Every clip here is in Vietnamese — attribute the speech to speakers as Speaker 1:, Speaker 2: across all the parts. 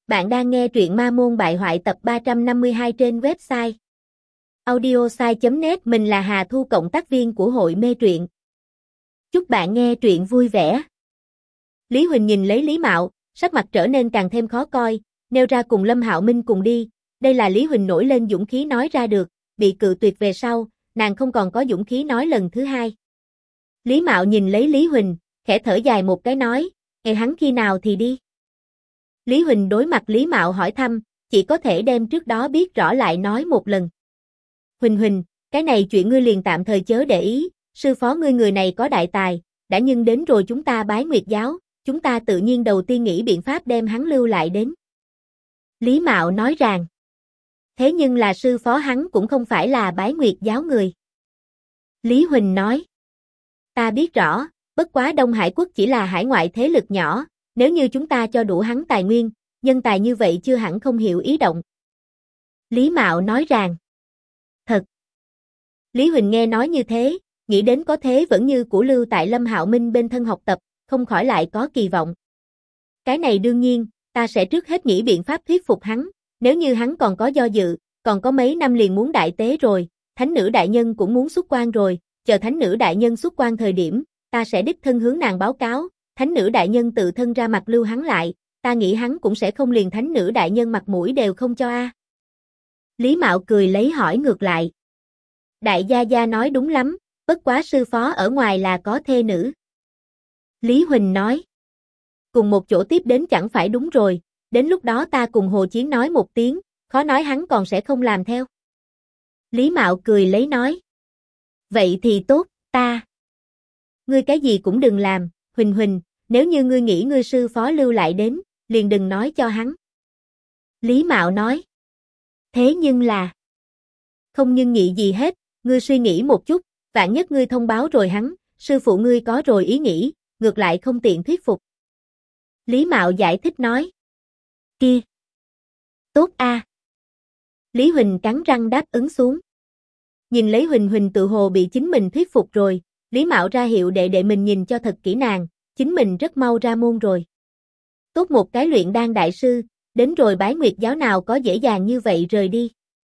Speaker 1: Bạn đang nghe truyện Ma Môn Bại Hoại tập 352 trên website audiosai.net. Mình là Hà Thu, cộng tác viên của hội mê truyện. Chúc bạn nghe truyện vui vẻ. Lý Huỳnh nhìn lấy Lý Mạo, sắc mặt trở nên càng thêm khó coi, nêu ra cùng Lâm Hạo Minh cùng đi. Đây là Lý Huỳnh nổi lên dũng khí nói ra được, bị cự tuyệt về sau, nàng không còn có dũng khí nói lần thứ hai. Lý Mạo nhìn lấy Lý Huỳnh, khẽ thở dài một cái nói, hắn khi nào thì đi. Lý Huỳnh đối mặt Lý Mạo hỏi thăm, chỉ có thể đem trước đó biết rõ lại nói một lần. Huỳnh, cái này chuyện ngươi liền tạm thời chớ để ý, sư phó ngươi người này có đại tài, đã nhưng đến rồi chúng ta bái Nguyệt giáo, chúng ta tự nhiên đầu tiên nghĩ biện pháp đem hắn lưu lại đến. Lý Mạo nói rằng, thế nhưng là sư phó hắn cũng không phải là bái Nguyệt giáo người. Lý Huỳnh nói, ta biết rõ, bất quá Đông Hải quốc chỉ là hải ngoại thế lực nhỏ, nếu như chúng ta cho đủ hắn tài nguyên, nhân tài như vậy chưa hẳn không hiểu ý động. Lý Mạo nói rằng, thật. Lý Huỳnh nghe nói như thế, nghĩ đến có thế vẫn như cũ lưu tại Lâm Hạo Minh bên thân học tập, không khỏi lại có kỳ vọng. Cái này đương nhiên, ta sẽ trước hết nghĩ biện pháp thuyết phục hắn, nếu như hắn còn có do dự, còn có mấy năm liền muốn đại tế rồi, thánh nữ đại nhân cũng muốn xuất quan rồi, chờ thánh nữ đại nhân xuất quan thời điểm, ta sẽ đích thân hướng nàng báo cáo. Thánh nữ đại nhân tự thân ra mặt lưu hắn lại, ta nghĩ hắn cũng sẽ không liền thánh nữ đại nhân mặt mũi đều không cho a. Lý Mạo cười lấy hỏi ngược lại. Đại gia gia nói đúng lắm, bất quá sư phó ở ngoài là có thê nữ. Lý Huỳnh nói. Cùng một chỗ tiếp đến chẳng phải đúng rồi, đến lúc đó ta cùng Hồ Chiến nói một tiếng, khó nói hắn còn sẽ không làm theo. Lý Mạo cười lấy nói. Vậy thì tốt, ta. Ngươi cái gì cũng đừng làm. Huỳnh, nếu như ngươi nghĩ ngươi sư phó lưu lại đến, liền đừng nói cho hắn. Lý Mạo nói. Thế nhưng là. Không nhưng nghĩ gì hết, ngươi suy nghĩ một chút, vạn nhất ngươi thông báo rồi hắn, sư phụ ngươi có rồi ý nghĩ, ngược lại không tiện thuyết phục. Lý Mạo giải thích nói. Kia. Tốt a. Lý Huỳnh cắn răng đáp ứng xuống. Nhìn lấy Huỳnh tự hồ bị chính mình thuyết phục rồi. Lý Mạo ra hiệu đệ mình nhìn cho thật kỹ nàng, chính mình rất mau ra môn rồi. Tốt một cái luyện đan đại sư, đến rồi bái Nguyệt giáo nào có dễ dàng như vậy rời đi.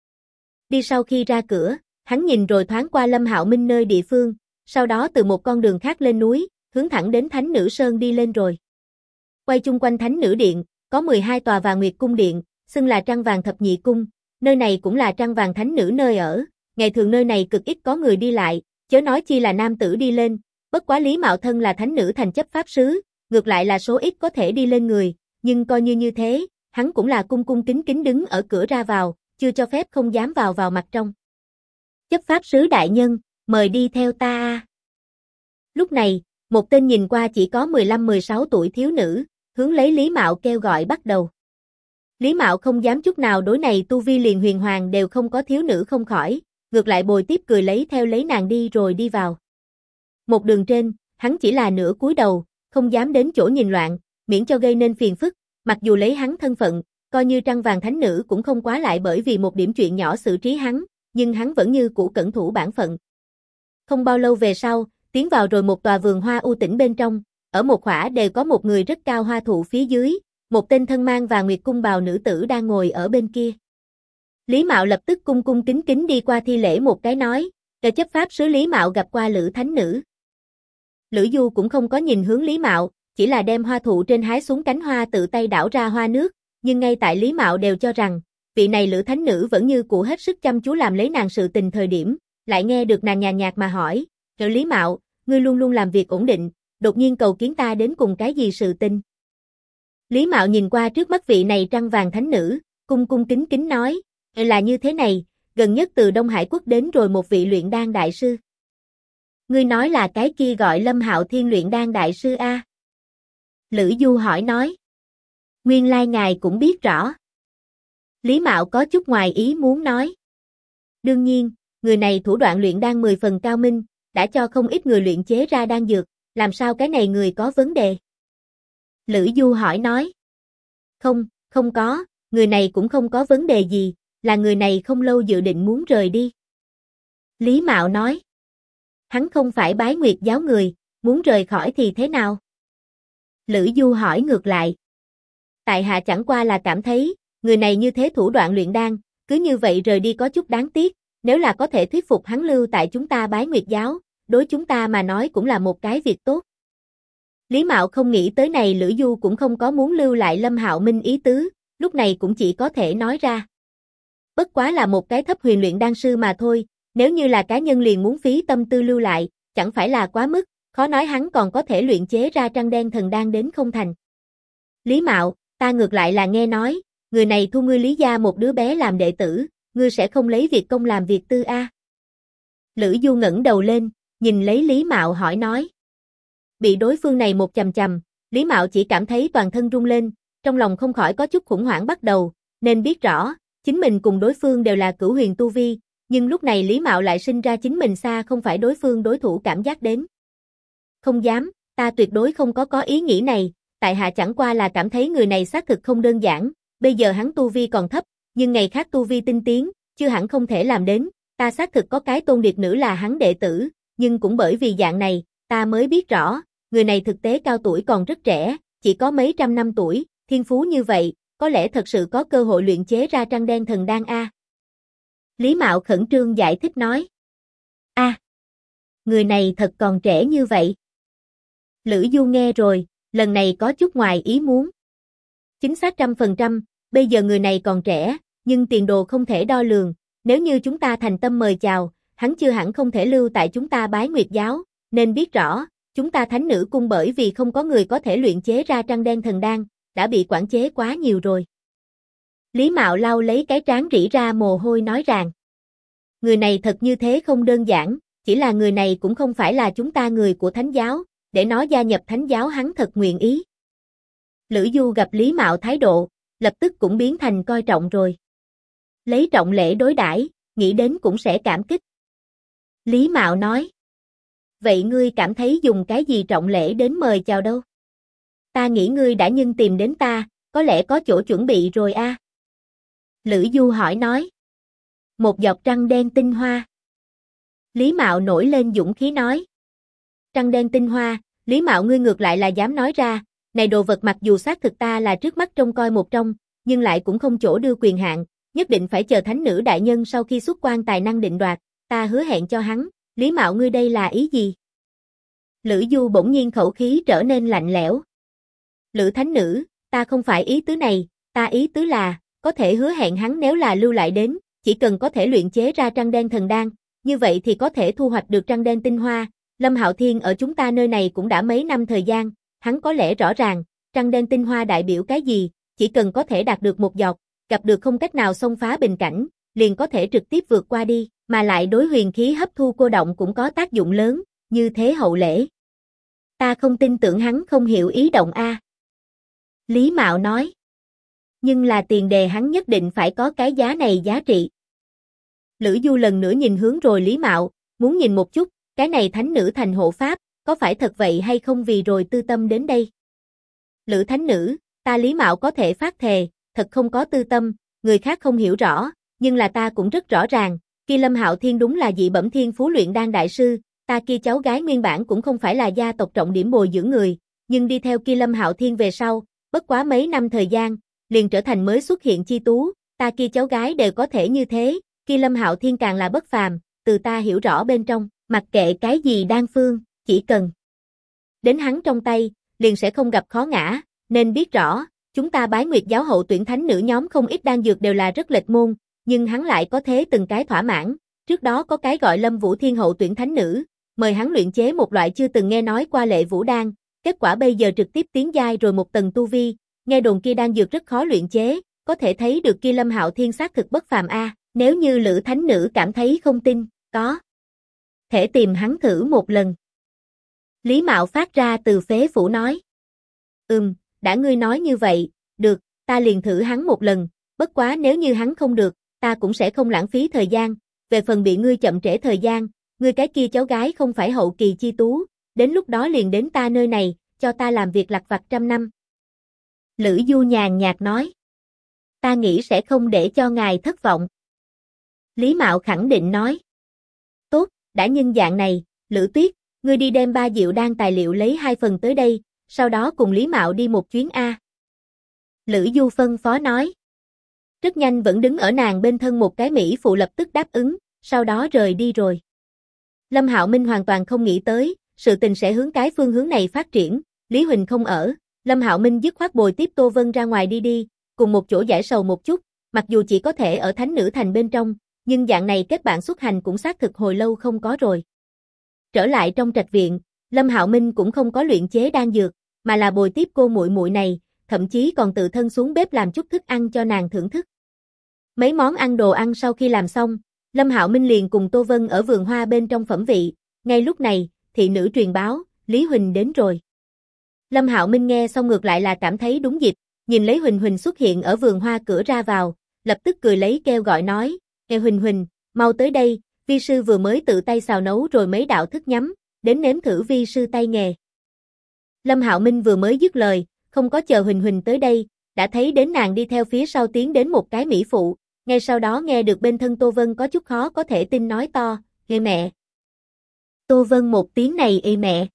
Speaker 1: Đi sau khi ra cửa, hắn nhìn rồi thoáng qua Lâm Hạo Minh nơi địa phương, sau đó từ một con đường khác lên núi, hướng thẳng đến Thánh Nữ Sơn đi lên rồi. Quay chung quanh Thánh Nữ Điện, có 12 tòa Vàng Nguyệt Cung Điện, xưng là Trăng Vàng Thập Nhị Cung, nơi này cũng là Trăng Vàng Thánh Nữ nơi ở, ngày thường nơi này cực ít có người đi lại. Chớ nói chi là nam tử đi lên, bất quá Lý Mạo thân là thánh nữ thành chấp pháp sứ, ngược lại là số ít có thể đi lên người, nhưng coi như thế, hắn cũng là cung cung kính kính đứng ở cửa ra vào, chưa cho phép không dám vào mặt trong. Chấp pháp sứ đại nhân, mời đi theo ta. Lúc này, một tên nhìn qua chỉ có 15-16 tuổi thiếu nữ, hướng lấy Lý Mạo kêu gọi bắt đầu. Lý Mạo không dám chút nào đối này tu vi liền huyền hoàng đều không có thiếu nữ không khỏi. Ngược lại bồi tiếp cười lấy theo lấy nàng đi rồi đi vào. Một đường trên, hắn chỉ là nửa cúi đầu, không dám đến chỗ nhìn loạn, miễn cho gây nên phiền phức, mặc dù lấy hắn thân phận, coi như Trăng Vàng Thánh Nữ cũng không quá lại bởi vì một điểm chuyện nhỏ xử trí hắn, nhưng hắn vẫn như cũ cẩn thủ bản phận. Không bao lâu về sau, tiến vào rồi một tòa vườn hoa u tĩnh bên trong, ở một khỏa đều có một người rất cao hoa thụ phía dưới, một tên thân mang Vàng Nguyệt cung bào nữ tử đang ngồi ở bên kia. Lý Mạo lập tức cung cung kính kính đi qua thi lễ một cái nói, chấp pháp sứ Lý Mạo gặp qua Lữ Thánh Nữ. Lữ Du cũng không có nhìn hướng Lý Mạo, chỉ là đem hoa thụ trên hái xuống cánh hoa tự tay đảo ra hoa nước, nhưng ngay tại Lý Mạo đều cho rằng, vị này Lữ Thánh Nữ vẫn như cũ hết sức chăm chú làm lấy nàng sự tình thời điểm, lại nghe được nàng nhàn nhạt mà hỏi, Lý Mạo, ngươi luôn luôn làm việc ổn định, đột nhiên cầu kiến ta đến cùng cái gì sự tình? Lý Mạo nhìn qua trước mắt vị này Trăng Vàng Thánh Nữ, cung cung kính kính nói, là như thế này, gần nhất từ Đông Hải quốc đến rồi một vị luyện đan đại sư. Ngươi nói là cái kia gọi Lâm Hạo Thiên luyện đan đại sư a? Lữ Du hỏi nói. Nguyên lai ngài cũng biết rõ. Lý Mạo có chút ngoài ý muốn nói. Đương nhiên, người này thủ đoạn luyện đan 10 phần cao minh, đã cho không ít người luyện chế ra đan dược, làm sao cái này người có vấn đề? Lữ Du hỏi nói. Không có, người này cũng không có vấn đề gì. Là người này không lâu dự định muốn rời đi. Lý Mạo nói. Hắn không phải bái Nguyệt giáo người, muốn rời khỏi thì thế nào? Lữ Du hỏi ngược lại. Tại hạ chẳng qua là cảm thấy, người này như thế thủ đoạn luyện đan, cứ như vậy rời đi có chút đáng tiếc, nếu là có thể thuyết phục hắn lưu tại chúng ta Bái Nguyệt giáo, đối chúng ta mà nói cũng là một cái việc tốt. Lý Mạo không nghĩ tới này Lữ Du cũng không có muốn lưu lại Lâm Hạo Minh ý tứ, lúc này cũng chỉ có thể nói ra. Bất quá là một cái thấp huyền luyện đan sư mà thôi, nếu như là cá nhân liền muốn phí tâm tư lưu lại, chẳng phải là quá mức, khó nói hắn còn có thể luyện chế ra trăng đen thần đan đến không thành. Lý Mạo, ta ngược lại là nghe nói, người này thu ngươi Lý gia một đứa bé làm đệ tử, ngươi sẽ không lấy việc công làm việc tư a? Lữ Du ngẩng đầu lên, nhìn lấy Lý Mạo hỏi nói. Bị đối phương này một chầm chầm, Lý Mạo chỉ cảm thấy toàn thân rung lên, trong lòng không khỏi có chút khủng hoảng bắt đầu, nên biết rõ, chính mình cùng đối phương đều là cửu huyền tu vi, nhưng lúc này Lý Mạo lại sinh ra chính mình xa không phải đối phương đối thủ cảm giác đến. Không dám, ta tuyệt đối không có ý nghĩ này, tại hạ chẳng qua là cảm thấy người này xác thực không đơn giản, bây giờ hắn tu vi còn thấp, nhưng ngày khác tu vi tinh tiến, chưa hẳn không thể làm đến, ta xác thực có cái tôn điệt nữ là hắn đệ tử, nhưng cũng bởi vì dạng này, ta mới biết rõ, người này thực tế cao tuổi còn rất trẻ, chỉ có mấy trăm năm tuổi, thiên phú như vậy, có lẽ thật sự có cơ hội luyện chế ra trăng đen thần đan a. Lý Mạo khẩn trương giải thích nói. A, người này thật còn trẻ như vậy. Lữ Du nghe rồi, lần này có chút ngoài ý muốn. Chính xác 100%, bây giờ người này còn trẻ, nhưng tiền đồ không thể đo lường, nếu như chúng ta thành tâm mời chào, hắn chưa hẳn không thể lưu tại chúng ta Bái Nguyệt giáo, nên biết rõ, chúng ta Thánh Nữ Cung bởi vì không có người có thể luyện chế ra trăng đen thần đan, đã bị quản chế quá nhiều rồi. Lý Mạo lau lấy cái trán rỉ ra mồ hôi nói rằng, người này thật như thế không đơn giản, chỉ là người này cũng không phải là chúng ta người của Thánh giáo, để nó gia nhập Thánh giáo hắn thật nguyện ý. Lữ Du gặp Lý Mạo thái độ, lập tức cũng biến thành coi trọng rồi. Lấy trọng lễ đối đãi, nghĩ đến cũng sẽ cảm kích. Lý Mạo nói, vậy ngươi cảm thấy dùng cái gì trọng lễ đến mời chào đâu? Ta nghĩ ngươi đã nhưng tìm đến ta, có lẽ có chỗ chuẩn bị rồi a. Lữ Du hỏi nói, một giọt trăng đen tinh hoa. Lý Mạo nổi lên dũng khí nói, trăng đen tinh hoa, Lý Mạo ngươi ngược lại là dám nói ra, này đồ vật mặc dù xác thực ta là trước mắt trông coi một trong, nhưng lại cũng không chỗ đưa quyền hạn, nhất định phải chờ Thánh Nữ đại nhân sau khi xuất quan tài năng định đoạt, ta hứa hẹn cho hắn, Lý Mạo ngươi đây là ý gì? Lữ Du bỗng nhiên khẩu khí trở nên lạnh lẽo. Lữ Thánh Nữ, ta không phải ý tứ này, ta ý tứ là, có thể hứa hẹn hắn nếu là lưu lại đến, chỉ cần có thể luyện chế ra trăng đen thần đan, như vậy thì có thể thu hoạch được trăng đen tinh hoa. Lâm Hạo Thiên ở chúng ta nơi này cũng đã mấy năm thời gian, hắn có lẽ rõ ràng, trăng đen tinh hoa đại biểu cái gì, chỉ cần có thể đạt được một giọt, gặp được không cách nào xông phá bình cảnh, liền có thể trực tiếp vượt qua đi, mà lại đối huyền khí hấp thu cô động cũng có tác dụng lớn, như thế hậu lễ. Ta không tin tưởng hắn không hiểu ý động a. Lý Mạo nói. Nhưng là tiền đề hắn nhất định phải có cái giá này giá trị. Lữ Du lần nữa nhìn hướng rồi Lý Mạo, muốn nhìn một chút, cái này Thánh Nữ thành hộ pháp, có phải thật vậy hay không vì rồi tư tâm đến đây. Lữ Thánh Nữ, ta Lý Mạo có thể phát thề, thật không có tư tâm, người khác không hiểu rõ, nhưng là ta cũng rất rõ ràng, kia Lâm Hạo Thiên đúng là dị bẩm thiên phú luyện đan đại sư, ta kia cháu gái nguyên bản cũng không phải là gia tộc trọng điểm bồi dưỡng người, nhưng đi theo kia Lâm Hạo Thiên về sau, bất quá mấy năm thời gian, liền trở thành mới xuất hiện chi tú, ta kia cháu gái đều có thể như thế, kia Lâm Hạo Thiên càng là bất phàm, từ ta hiểu rõ bên trong, mặc kệ cái gì đan phương, chỉ cần đến hắn trong tay, liền sẽ không gặp khó ngã, nên biết rõ, chúng ta Bái Nguyệt giáo hậu tuyển thánh nữ nhóm không ít đan dược đều là rất lệch môn, nhưng hắn lại có thế từng cái thỏa mãn, trước đó có cái gọi Lâm Vũ Thiên hậu tuyển thánh nữ, mời hắn luyện chế một loại chưa từng nghe nói qua lệ vũ đan, kết quả bây giờ trực tiếp tiến giai rồi một tầng tu vi, nghe đồn kia đan dược rất khó luyện chế, có thể thấy được kia Lâm Hạo Thiên xác thực bất phàm a, nếu như Lữ thánh nữ cảm thấy không tin, có thể tìm hắn thử một lần. Lý Mạo phát ra từ phế phủ nói. Đã ngươi nói như vậy, được, ta liền thử hắn một lần, bất quá nếu như hắn không được, ta cũng sẽ không lãng phí thời gian, về phần bị ngươi chậm trễ thời gian, ngươi cái kia cháu gái không phải hậu kỳ chi tú, đến lúc đó liền đến ta nơi này, cho ta làm việc lặt vặt 100 năm. Lữ Du nhàn nhạt nói. Ta nghĩ sẽ không để cho ngài thất vọng. Lý Mạo khẳng định nói. Tốt, đã nhân dạng này, Lữ Tuyết, ngươi đi đem 3 diệu đan tài liệu lấy 2 phần tới đây, sau đó cùng Lý Mạo đi một chuyến A. Lữ Du phân phó nói. Rất nhanh vẫn đứng ở nàng bên thân một cái mỹ phụ lập tức đáp ứng, sau đó rời đi rồi. Lâm Hạo Minh hoàn toàn không nghĩ tới, sự tình sẽ hướng cái phương hướng này phát triển, Lý Huỳnh không ở, Lâm Hạo Minh dứt khoát bồi tiếp Tô Vân ra ngoài đi, cùng một chỗ giải sầu một chút, mặc dù chỉ có thể ở Thánh Nữ Thành bên trong, nhưng dạng này kết bạn xuất hành cũng xác thực hồi lâu không có rồi. Trở lại trong trạch viện, Lâm Hạo Minh cũng không có luyện chế đan dược, mà là bồi tiếp cô muội muội này, thậm chí còn tự thân xuống bếp làm chút thức ăn cho nàng thưởng thức. Mấy món ăn đồ ăn sau khi làm xong, Lâm Hạo Minh liền cùng Tô Vân ở vườn hoa bên trong phẩm vị, ngay lúc này, thị nữ truyền báo, Lý Huỳnh đến rồi. Lâm Hạo Minh nghe xong ngược lại là cảm thấy đúng dịp, nhìn lấy Huỳnh Huỳnh xuất hiện ở vườn hoa cửa ra vào, lập tức cười lấy kêu gọi nói, Huỳnh Huỳnh, mau tới đây, vi sư vừa mới tự tay xào nấu rồi mấy đạo thức nhắm, đến nếm thử vi sư tay nghề. Lâm Hạo Minh vừa mới dứt lời, không có chờ Huỳnh Huỳnh tới đây, đã thấy đến nàng đi theo phía sau tiến đến một cái mỹ phụ, ngay sau đó nghe được bên thân Tô Vân có chút khó có thể tin nói to, ê mẹ. Tô Vân một tiếng này ê mẹ.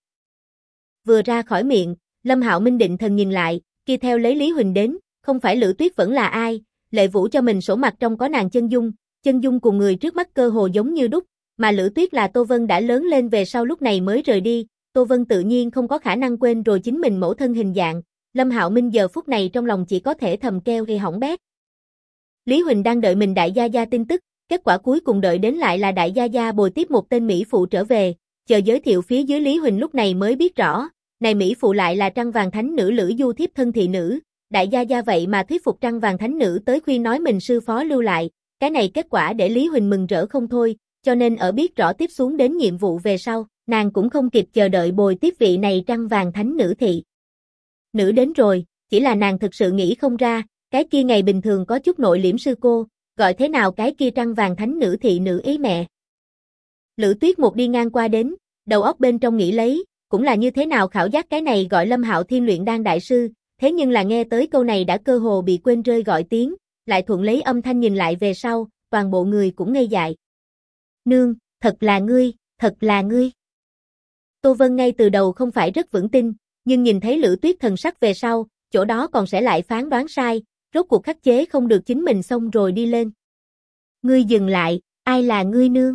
Speaker 1: Vừa ra khỏi miệng, Lâm Hạo Minh định thần nhìn lại, kia theo lấy Lý Huỳnh đến, không phải Lữ Tuyết vẫn là ai, Lệ Vũ cho mình sổ mặt trong có nàng chân dung cùng người trước mắt cơ hồ giống như đúc, mà Lữ Tuyết là Tô Vân đã lớn lên về sau lúc này mới rời đi, Tô Vân tự nhiên không có khả năng quên rồi chính mình mẫu thân hình dạng, Lâm Hạo Minh giờ phút này trong lòng chỉ có thể thầm kêu gây hỏng bét. Lý Huỳnh đang đợi mình đại gia gia tin tức, kết quả cuối cùng đợi đến lại là đại gia gia bồi tiếp một tên mỹ phụ trở về, chờ giới thiệu phía dưới Lý Huỳnh lúc này mới biết rõ, này mỹ phụ lại là Trăng Vàng Thánh Nữ Lữ Du thiếp thân thị nữ, đại gia gia vậy mà thuyết phục Trăng Vàng Thánh Nữ tới khuyên nói mình sư phó lưu lại, cái này kết quả để Lý Huỳnh mừng rỡ không thôi, cho nên ở biết rõ tiếp xuống đến nhiệm vụ về sau, nàng cũng không kịp chờ đợi bồi tiếp vị này Trăng Vàng Thánh Nữ thị nữ đến rồi, chỉ là nàng thực sự nghĩ không ra, cái kia ngày bình thường có chút nội liễm sư cô, gọi thế nào cái kia Trăng Vàng Thánh Nữ thị nữ ý mẹ. Lữ Tuyết một đi ngang qua đến, đầu óc bên trong nghĩ lấy, cũng là như thế nào khảo giác cái này gọi Lâm Hạo Thiên luyện đan đại sư, thế nhưng là nghe tới câu này đã cơ hồ bị quên rơi gọi tiếng, lại thuận lấy âm thanh nhìn lại về sau, toàn bộ người cũng ngây dại. Nương, thật là ngươi, thật là ngươi. Tô Vân ngay từ đầu không phải rất vững tin, nhưng nhìn thấy Lữ Tuyết thần sắc về sau, chỗ đó còn sẽ lại phán đoán sai, rốt cuộc khắc chế không được chính mình xong rồi đi lên. Ngươi dừng lại, ai là ngươi nương?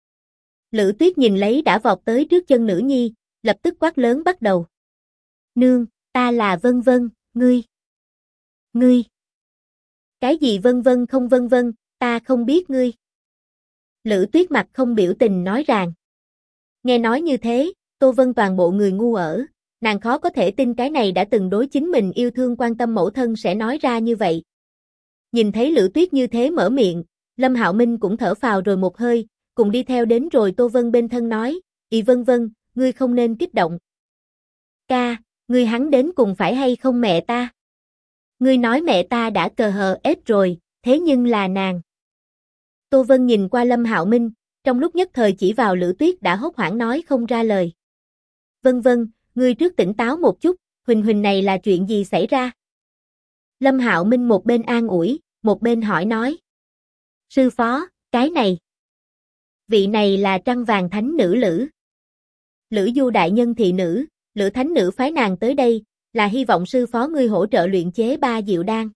Speaker 1: Lữ Tuyết nhìn lấy đã vọt tới trước chân nữ nhi, lập tức quát lớn bắt đầu. Nương, ta là Vân Vân, ngươi. Ngươi. Cái gì vân vân không vân vân, ta không biết ngươi. Lữ Tuyết mặt không biểu tình nói ràng. Nghe nói như thế, Tô Vân toàn bộ người ngu ở, nàng khó có thể tin cái này đã từng đối chính mình yêu thương quan tâm mẫu thân sẽ nói ra như vậy. Nhìn thấy Lữ Tuyết như thế mở miệng, Lâm Hạo Minh cũng thở phào rồi một hơi, cùng đi theo đến rồi Tô Vân bên thân nói, Vân Vân, ngươi không nên kích động. Ca, ngươi hắn đến cùng phải hay không mẹ ta? Ngươi nói mẹ ta đã cờ hờ ép rồi, thế nhưng là nàng. Tô Vân nhìn qua Lâm Hạo Minh, trong lúc nhất thời chỉ vào Lữ Tuyết đã hốt hoảng nói không ra lời. Vân Vân, ngươi trước tỉnh táo một chút, Huỳnh Huỳnh này là chuyện gì xảy ra? Lâm Hạo Minh một bên an ủi, một bên hỏi nói. Sư phó, cái này. Vị này là Trăng Vàng Thánh Nữ Lữ. Lữ Du đại nhân thị nữ, Lữ Thánh Nữ phái nàng tới đây, là hy vọng sư phó ngươi hỗ trợ luyện chế 3 diệu đan.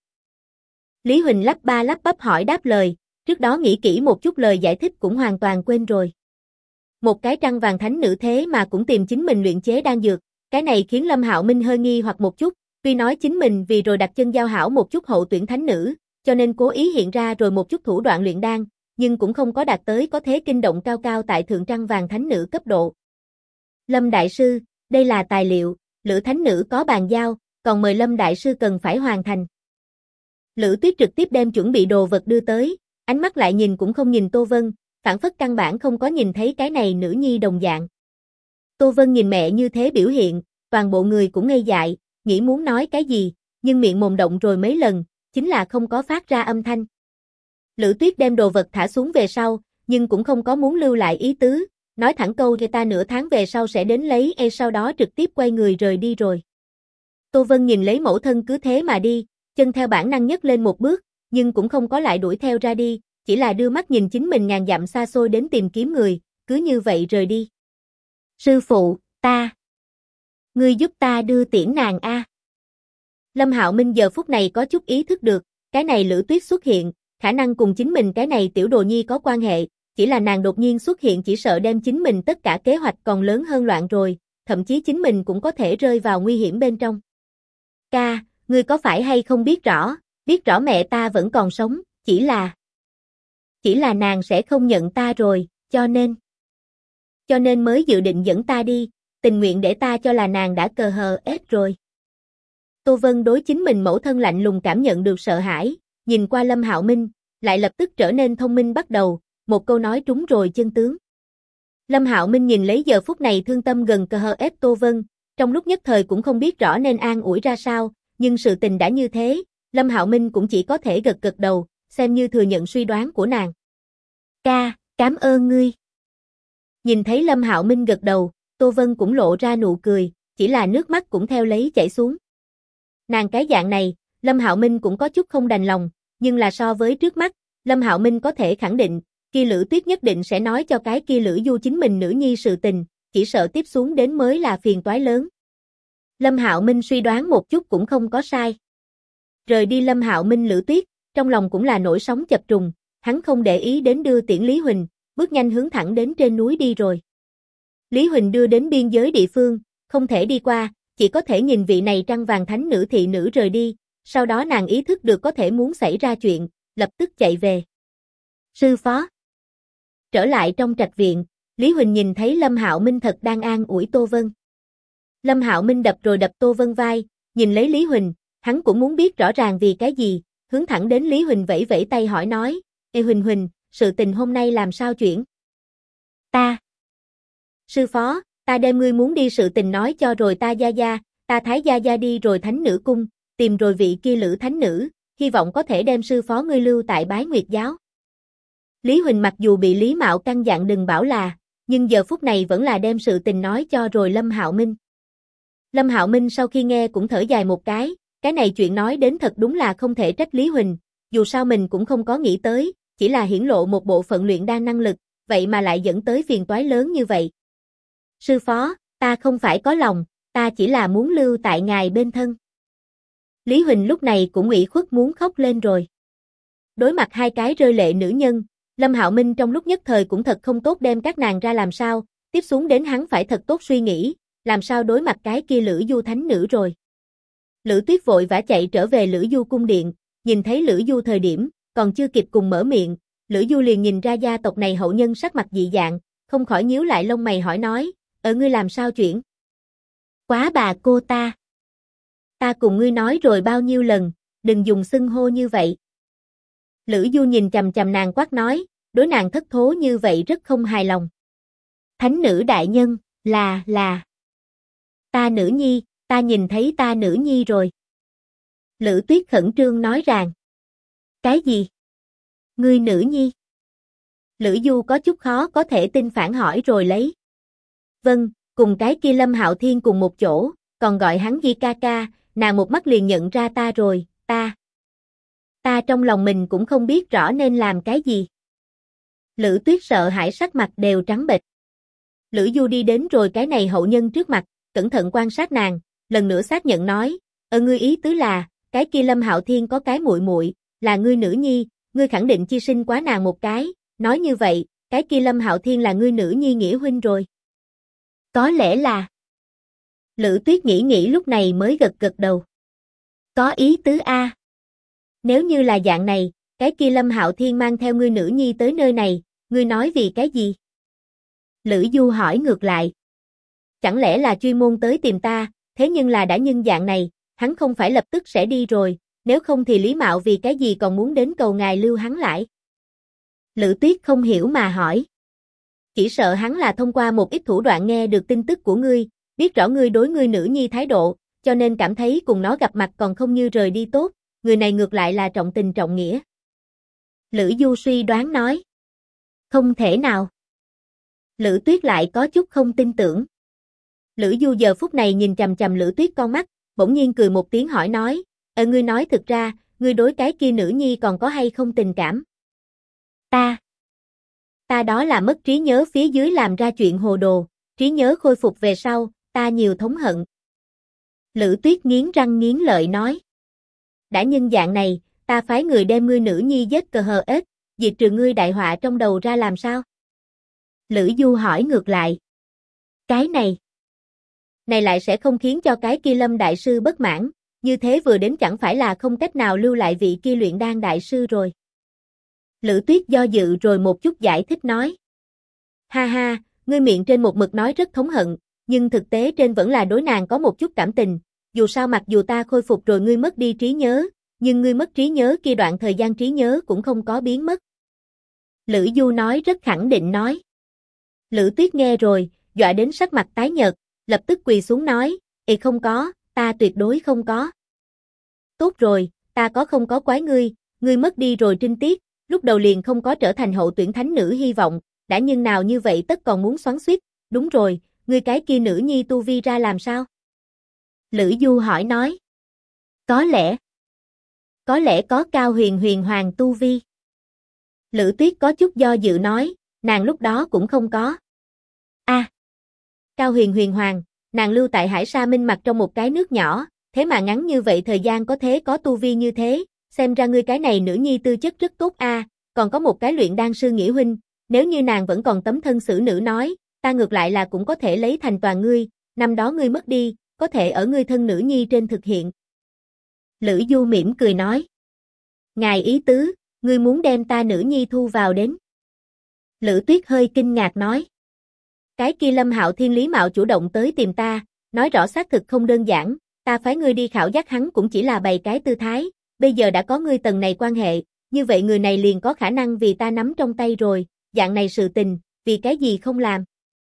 Speaker 1: Lý Huỳnh lắp ba lắp bắp hỏi đáp lời, trước đó nghĩ kỹ một chút lời giải thích cũng hoàn toàn quên rồi. Một cái Trăng Vàng Thánh Nữ thế mà cũng tìm chính mình luyện chế đan dược, cái này khiến Lâm Hạo Minh hơi nghi hoặc một chút, tuy nói chính mình vì rồi đặt chân giao hảo một chút hậu tuyển thánh nữ, cho nên cố ý hiện ra rồi một chút thủ đoạn luyện đan, nhưng cũng không có đạt tới có thế kinh động cao cao tại thượng Trăng Vàng Thánh Nữ cấp độ. Lâm Đại Sư, đây là tài liệu, Lữ Thánh Nữ có bàn giao, còn mời Lâm Đại Sư cần phải hoàn thành. Lữ Tuyết trực tiếp đem chuẩn bị đồ vật đưa tới, ánh mắt lại nhìn cũng không nhìn Tô Vân, phản phất căn bản không có nhìn thấy cái này nữ nhi đồng dạng. Tô Vân nhìn mẹ như thế biểu hiện, toàn bộ người cũng ngây dại, nghĩ muốn nói cái gì, nhưng miệng mồm động rồi mấy lần, chính là không có phát ra âm thanh. Lữ Tuyết đem đồ vật thả xuống về sau, nhưng cũng không có muốn lưu lại ý tứ, nói thẳng câu cho ta nửa tháng về sau sẽ đến lấy sau đó trực tiếp quay người rời đi rồi. Tô Vân nhìn lấy mẫu thân cứ thế mà đi, chân theo bản năng nhấc lên một bước, nhưng cũng không có lại đuổi theo ra đi, chỉ là đưa mắt nhìn chính mình ngàn dặm xa xôi đến tìm kiếm người, cứ như vậy rời đi. Sư phụ, ta. Ngươi giúp ta đưa tiễn nàng a. Lâm Hạo Minh giờ phút này có chút ý thức được, cái này Lữ Tuyết xuất hiện, khả năng cùng chính mình cái này tiểu đồ nhi có quan hệ, chỉ là nàng đột nhiên xuất hiện chỉ sợ đem chính mình tất cả kế hoạch còn lớn hơn loạn rồi, thậm chí chính mình cũng có thể rơi vào nguy hiểm bên trong. Ca, ngươi có phải hay không biết rõ mẹ ta vẫn còn sống, chỉ là nàng sẽ không nhận ta rồi, cho nên mới dự định dẫn ta đi, tình nguyện để ta cho là nàng đã cờ hờ ép rồi. Tô Vân đối chính mình mẫu thân lạnh lùng cảm nhận được sợ hãi, nhìn qua Lâm Hạo Minh, lại lập tức trở nên thông minh bắt đầu, một câu nói trúng rồi chân tướng. Lâm Hạo Minh nhìn lấy giờ phút này thương tâm gần cờ hờ ép Tô Vân, trong lúc nhất thời cũng không biết rõ nên an ủi ra sao, nhưng sự tình đã như thế, Lâm Hạo Minh cũng chỉ có thể gật gật đầu, xem như thừa nhận suy đoán của nàng. Ca, cảm ơn ngươi. Nhìn thấy Lâm Hạo Minh gật đầu, Tô Vân cũng lộ ra nụ cười, chỉ là nước mắt cũng theo lấy chảy xuống. Nàng cái dạng này, Lâm Hạo Minh cũng có chút không đành lòng, nhưng là so với trước mắt, Lâm Hạo Minh có thể khẳng định, kia Lữ Tuyết nhất định sẽ nói cho cái kia Lữ Du chính mình nữ nhi sự tình, chỉ sợ tiếp xuống đến mới là phiền toái lớn. Lâm Hạo Minh suy đoán một chút cũng không có sai. Rời đi Lâm Hạo Minh Lữ Tuyết, trong lòng cũng là nổi sóng chập trùng, hắn không để ý đến đưa tiễn Lý Huỳnh, bước nhanh hướng thẳng đến trên núi đi rồi. Lý Huỳnh đưa đến biên giới địa phương, không thể đi qua, chỉ có thể nhìn vị này trăng vàng thánh nữ thị nữ rời đi, sau đó nàng ý thức được có thể muốn xảy ra chuyện, lập tức chạy về. Sư phó. Trở lại trong trạch viện, Lý Huỳnh nhìn thấy Lâm Hạo Minh thật đang an ủi Tô Vân. Lâm Hạo Minh đập rồi đập Tô Vân vai, nhìn lấy Lý Huỳnh, hắn cũng muốn biết rõ ràng vì cái gì, hướng thẳng đến Lý Huỳnh vẫy vẫy tay hỏi nói, Ê Huỳnh Huỳnh, sự tình hôm nay làm sao chuyển? Sư phó, ta đem ngươi muốn đi sự tình nói cho rồi ta Thái gia gia đi rồi thánh nữ cung, tìm rồi vị kia Lữ thánh nữ, hy vọng có thể đem sư phó ngươi lưu tại Bái Nguyệt giáo. Lý Huỳnh mặc dù bị Lý Mạo căn dặn đừng bảo là, nhưng giờ phút này vẫn là đem sự tình nói cho rồi Lâm Hạo Minh. Lâm Hạo Minh sau khi nghe cũng thở dài một cái này chuyện nói đến thật đúng là không thể trách Lý Huỳnh, dù sao mình cũng không có nghĩ tới, chỉ là hiển lộ một bộ phận luyện đan năng lực, vậy mà lại dẫn tới phiền toái lớn như vậy. Sư phó, ta không phải có lòng, ta chỉ là muốn lưu tại ngài bên thân. Lý Huỳnh lúc này cũng ủy khuất muốn khóc lên rồi. Đối mặt hai cái rơi lệ nữ nhân, Lâm Hạo Minh trong lúc nhất thời cũng thật không tốt đem các nàng ra làm sao, tiếp xuống đến hắn phải thật tốt suy nghĩ, làm sao đối mặt cái kia Lữ Du thánh nữ rồi. Lữ Tuyết vội vã chạy trở về Lữ Du cung điện, nhìn thấy Lữ Du thời điểm, còn chưa kịp cùng mở miệng, Lữ Du liền nhìn ra gia tộc này hậu nhân sắc mặt dị dạng, không khỏi nhíu lại lông mày hỏi nói, ngươi làm sao chuyển? Quá bà cô ta. Ta cùng ngươi nói rồi bao nhiêu lần, đừng dùng xưng hô như vậy. Lữ Du nhìn chằm chằm nàng quát nói, đối nàng thất thố như vậy rất không hài lòng. Thánh nữ đại nhân, là. Ta nữ nhi, ta nhìn thấy ta nữ nhi rồi. Lữ Tuyết khẩn trương nói rằng. Cái gì? Ngươi nữ nhi? Lữ Du có chút khó có thể tin phản hỏi rồi lấy. Vâng, cùng cái kia Lâm Hạo Thiên cùng một chỗ, còn gọi hắn Di ca ca, nàng một mắt liền nhận ra ta rồi, ta trong lòng mình cũng không biết rõ nên làm cái gì. Lữ Tuyết sợ hãi sắc mặt đều trắng bệch. Lữ Du đi đến rồi cái này hậu nhân trước mặt, cẩn thận quan sát nàng, lần nữa xác nhận nói, ngươi ý tứ là, cái kia Lâm Hạo Thiên có cái muội muội, là ngươi nữ nhi, ngươi khẳng định chi sinh quá nàng một cái, nói như vậy, cái kia Lâm Hạo Thiên là ngươi nữ nhi nghĩa huynh rồi. Có lẽ là. Lữ Tuyết nghĩ lúc này mới gật đầu. Có ý tứ a. Nếu như là dạng này, cái kia Lâm Hạo Thiên mang theo ngươi nữ nhi tới nơi này, ngươi nói vì cái gì? Lữ Du hỏi ngược lại. Chẳng lẽ là chuyên môn tới tìm ta, thế nhưng là đã nhân dạng này, hắn không phải lập tức sẽ đi rồi, nếu không thì Lý Mạo vì cái gì còn muốn đến cầu ngài lưu hắn lại? Lữ Tuyết không hiểu mà hỏi. Chỉ sợ hắn là thông qua một ít thủ đoạn nghe được tin tức của ngươi, biết rõ ngươi đối ngươi nữ nhi thái độ, cho nên cảm thấy cùng nó gặp mặt còn không như rời đi tốt, người này ngược lại là trọng tình trọng nghĩa. Lữ Du suy đoán nói. Không thể nào. Lữ Tuyết lại có chút không tin tưởng. Lữ Du giờ phút này nhìn chằm chằm Lữ Tuyết con mắt, bỗng nhiên cười một tiếng hỏi nói, ngươi nói thực ra, ngươi đối cái kia nữ nhi còn có hay không tình cảm? Ta đó là mất trí nhớ phía dưới làm ra chuyện hồ đồ, trí nhớ khôi phục về sau, ta nhiều thống hận. Lữ Tuyết nghiến răng nghiến lợi nói. đã nhưng dạng này, ta phái người đem ngươi nữ nhi giết cờ hờ ết, diệt trừ ngươi đại họa trong đầu ra làm sao? Lữ Du hỏi ngược lại. Cái này lại sẽ không khiến cho cái kia Lâm đại sư bất mãn, như thế vừa đến chẳng phải là không cách nào lưu lại vị kia luyện đan đại sư rồi. Lữ Tuyết do dự rồi một chút giải thích nói. Ha ha, ngươi miệng trên một mực nói rất thống hận, nhưng thực tế trên vẫn là đối nàng có một chút cảm tình, dù sao mặc dù ta khôi phục rồi ngươi mất đi trí nhớ, nhưng ngươi mất trí nhớ kia đoạn thời gian trí nhớ cũng không có biến mất. Lữ Du nói rất khẳng định nói. Lữ Tuyết nghe rồi, dọa đến sắc mặt tái nhợt, lập tức quỳ xuống nói, không có, ta tuyệt đối không có. Tốt rồi, ta có không có quái ngươi mất đi rồi trinh tiết, lúc đầu liền không có trở thành hậu tuyển thánh nữ hy vọng, đã nhưng nào như vậy tất còn muốn xoắn xuýt, đúng rồi, ngươi cái kia nữ nhi tu vi ra làm sao? Lữ Du hỏi nói. Có lẽ có cao huyền hoàng tu vi. Lữ Tuyết có chút do dự nói, nàng lúc đó cũng không có. Cao huyền hoàng, nàng lưu tại Hải Sa Minh Mạc trong một cái nước nhỏ, thế mà ngắn như vậy thời gian có tu vi như thế, xem ra ngươi cái này nữ nhi tư chất rất tốt còn có một cái luyện đan sư nghĩa huynh, nếu như nàng vẫn còn tấm thân xử nữ nói, ta ngược lại là cũng có thể lấy thành toàn ngươi, năm đó ngươi mất đi, có thể ở ngươi thân nữ nhi trên thực hiện. Lữ Du mỉm cười nói. Ngài ý tứ, ngươi muốn đem ta nữ nhi thu vào đến. Lữ Tuyết hơi kinh ngạc nói. Cái kia Lâm Hạo Thiên Lý Mạo chủ động tới tìm ta, nói rõ xác thực không đơn giản, ta phái ngươi đi khảo giác hắn cũng chỉ là bày cái tư thái, bây giờ đã có ngươi tầng này quan hệ, như vậy người này liền có khả năng vì ta nắm trong tay rồi, dạng này sự tình, vì cái gì không làm?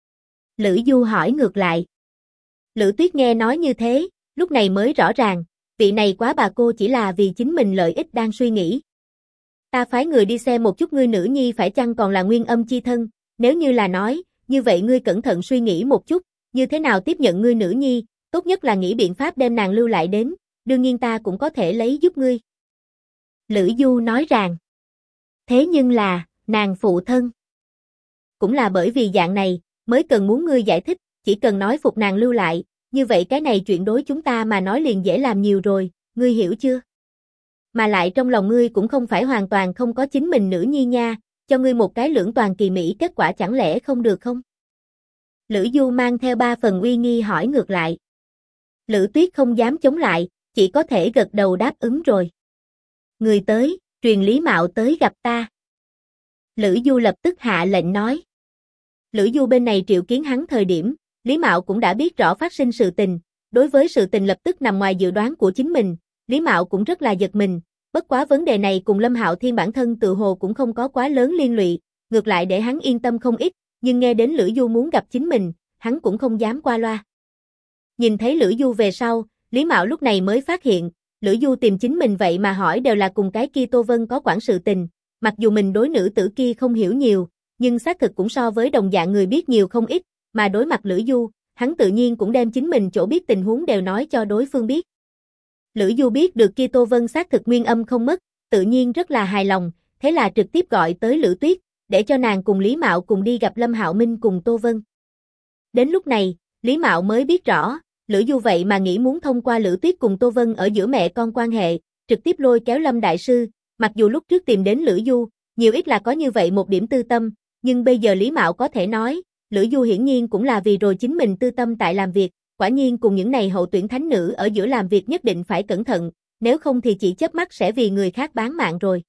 Speaker 1: Lữ Du hỏi ngược lại. Lữ Tuyết nghe nói như thế, lúc này mới rõ ràng, vị này quá bà cô chỉ là vì chính mình lợi ích đang suy nghĩ. Ta phái người đi xem một chút ngươi nữ nhi phải chăng còn là nguyên âm chi thân, nếu như là nói, như vậy ngươi cẩn thận suy nghĩ một chút, như thế nào tiếp nhận ngươi nữ nhi, tốt nhất là nghĩ biện pháp đem nàng lưu lại đến, đương nhiên ta cũng có thể lấy giúp ngươi. Lữ Du nói rằng, thế nhưng là, nàng phụ thân. Cũng là bởi vì dạng này, mới cần muốn ngươi giải thích, chỉ cần nói phục nàng lưu lại, như vậy cái này chuyện đối chúng ta mà nói liền dễ làm nhiều rồi, ngươi hiểu chưa? Mà lại trong lòng ngươi cũng không phải hoàn toàn không có chính mình nữ nhi nha, cho ngươi một cái lưỡng toàn kỳ mỹ kết quả chẳng lẽ không được không? Lữ Du mang theo 3 phần uy nghi hỏi ngược lại. Lữ Tuyết không dám chống lại, chỉ có thể gật đầu đáp ứng rồi. Người tới, truyền Lý Mạo tới gặp ta. Lữ Du lập tức hạ lệnh nói. Lữ Du bên này triệu kiến hắn thời điểm, Lý Mạo cũng đã biết rõ phát sinh sự tình, đối với sự tình lập tức nằm ngoài dự đoán của chính mình, Lý Mạo cũng rất là giật mình, bất quá vấn đề này cùng Lâm Hạo Thiên bản thân tự hồ cũng không có quá lớn liên lụy, ngược lại để hắn yên tâm không ít, nhưng nghe đến Lữ Du muốn gặp chính mình, hắn cũng không dám qua loa. Nhìn thấy Lữ Du về sau, Lý Mạo lúc này mới phát hiện, Lữ Du tìm chính mình vậy mà hỏi đều là cùng cái kia Tô Vân có quản sự tình, mặc dù mình đối nữ tử kia không hiểu nhiều, nhưng xác thực cũng so với đồng dạng người biết nhiều không ít, mà đối mặt Lữ Du, hắn tự nhiên cũng đem chính mình chỗ biết tình huống đều nói cho đối phương biết. Lữ Du biết được kia Tô Vân xác thực nguyên âm không mất, tự nhiên rất là hài lòng, thế là trực tiếp gọi tới Lữ Tuyết, để cho nàng cùng Lý Mạo cùng đi gặp Lâm Hạo Minh cùng Tô Vân. Đến lúc này, Lý Mạo mới biết rõ, Lữ Du vậy mà nghĩ muốn thông qua Lữ Tuyết cùng Tô Vân ở giữa mẹ con quan hệ, trực tiếp lôi kéo Lâm Đại Sư, mặc dù lúc trước tìm đến Lữ Du, nhiều ít là có như vậy một điểm tư tâm, nhưng bây giờ Lý Mạo có thể nói, Lữ Du hiển nhiên cũng là vì rồi chính mình tư tâm tại làm việc, quả nhiên cùng những này hậu tuyển thánh nữ ở giữa làm việc nhất định phải cẩn thận, nếu không thì chỉ chớp mắt sẽ vì người khác bán mạng rồi.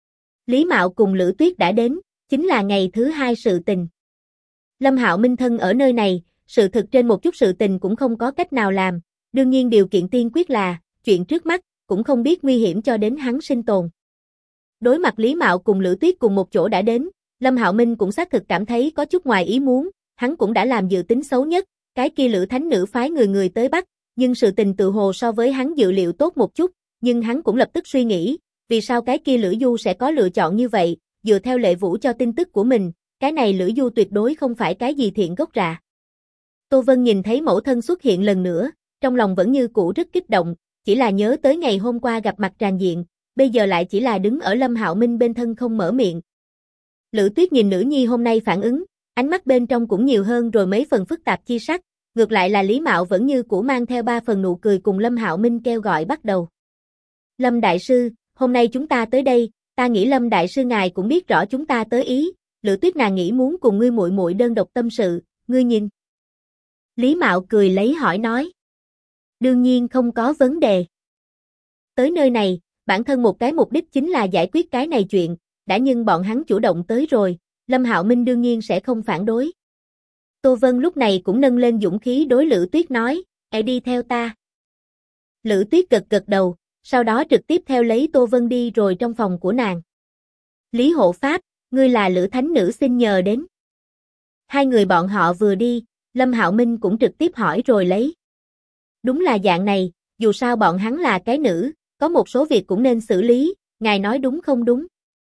Speaker 1: Lý Mạo cùng Lữ Tuyết đã đến, chính là ngày thứ 2 sự tình. Lâm Hạo Minh thân ở nơi này, sự thực trên một chút sự tình cũng không có cách nào làm, đương nhiên điều kiện tiên quyết là, chuyện trước mắt, cũng không biết nguy hiểm cho đến hắn sinh tồn. Đối mặt Lý Mạo cùng Lữ Tuyết cùng một chỗ đã đến, Lâm Hạo Minh cũng xác thực cảm thấy có chút ngoài ý muốn, hắn cũng đã làm dự tính xấu nhất, cái kia Lữ Thánh Nữ phái người tới bắt, nhưng sự tình tự hồ so với hắn dự liệu tốt một chút, nhưng hắn cũng lập tức suy nghĩ, vì sao cái kia Lữ Du sẽ có lựa chọn như vậy, dựa theo Lệ Vũ cho tin tức của mình, cái này Lữ Du tuyệt đối không phải cái gì thiện gốc rạ. Tô Vân nhìn thấy mẫu thân xuất hiện lần nữa, trong lòng vẫn như cũ rất kích động, chỉ là nhớ tới ngày hôm qua gặp mặt tràn diện, bây giờ lại chỉ là đứng ở Lâm Hạo Minh bên thân không mở miệng. Lữ Tuyết nhìn nữ nhi hôm nay phản ứng, ánh mắt bên trong cũng nhiều hơn rồi mấy phần phức tạp chi sắc, ngược lại là Lý Mạo vẫn như cũ mang theo 3 phần nụ cười cùng Lâm Hạo Minh kêu gọi bắt đầu. Lâm Đại Sư, hôm nay chúng ta tới đây, ta nghĩ Lâm Đại Sư ngài cũng biết rõ chúng ta tới ý, Lữ Tuyết nàng nghĩ muốn cùng ngươi muội muội đơn độc tâm sự, ngươi nhìn. Lý Mạo cười lấy hỏi nói. Đương nhiên không có vấn đề. Tới nơi này, bản thân một cái mục đích chính là giải quyết cái này chuyện, đã nhưng bọn hắn chủ động tới rồi, Lâm Hạo Minh đương nhiên sẽ không phản đối. Tô Vân lúc này cũng nâng lên dũng khí đối Lữ Tuyết nói, đi theo ta. Lữ Tuyết gật gật đầu, sau đó trực tiếp theo lấy Tô Vân đi rồi trong phòng của nàng. Lý Hộ Pháp, ngươi là Lữ Thánh Nữ xin nhờ đến. Hai người bọn họ vừa đi, Lâm Hạo Minh cũng trực tiếp hỏi rồi lấy. Đúng là dạng này, dù sao bọn hắn là cái nữ, có một số việc cũng nên xử lý, ngài nói đúng không đúng?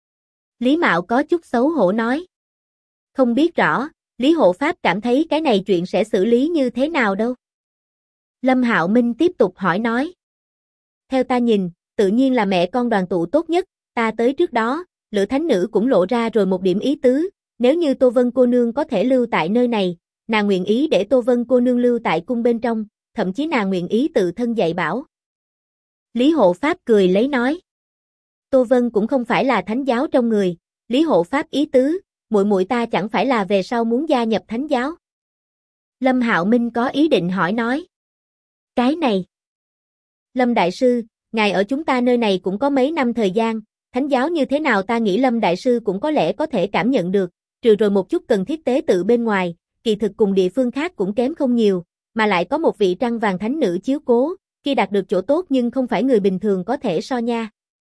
Speaker 1: Lý Mạo có chút xấu hổ nói. Không biết rõ, Lý Hộ Pháp cảm thấy cái này chuyện sẽ xử lý như thế nào đâu? Lâm Hạo Minh tiếp tục hỏi nói. Theo ta nhìn, tự nhiên là mẹ con đoàn tụ tốt nhất, ta tới trước đó, Lữ Thánh Nữ cũng lộ ra rồi một điểm ý tứ, nếu như Tô Vân cô nương có thể lưu tại nơi này, nàng nguyện ý để Tô Vân cô nương lưu tại cung bên trong, thậm chí nàng nguyện ý tự thân dạy bảo. Lý Hộ Pháp cười lấy nói. Tô Vân cũng không phải là thánh giáo trong người, Lý Hộ Pháp ý tứ, muội muội ta chẳng phải là về sau muốn gia nhập thánh giáo. Lâm Hạo Minh có ý định hỏi nói. Cái này. Lâm Đại Sư, ngài ở chúng ta nơi này cũng có mấy năm thời gian, thánh giáo như thế nào ta nghĩ Lâm Đại Sư cũng có lẽ có thể cảm nhận được, trừ rồi một chút cần thiết tế tự bên ngoài, kỳ thực cùng địa phương khác cũng kém không nhiều, mà lại có một vị trăng vàng thánh nữ chiếu cố, khi đạt được chỗ tốt nhưng không phải người bình thường có thể so nha.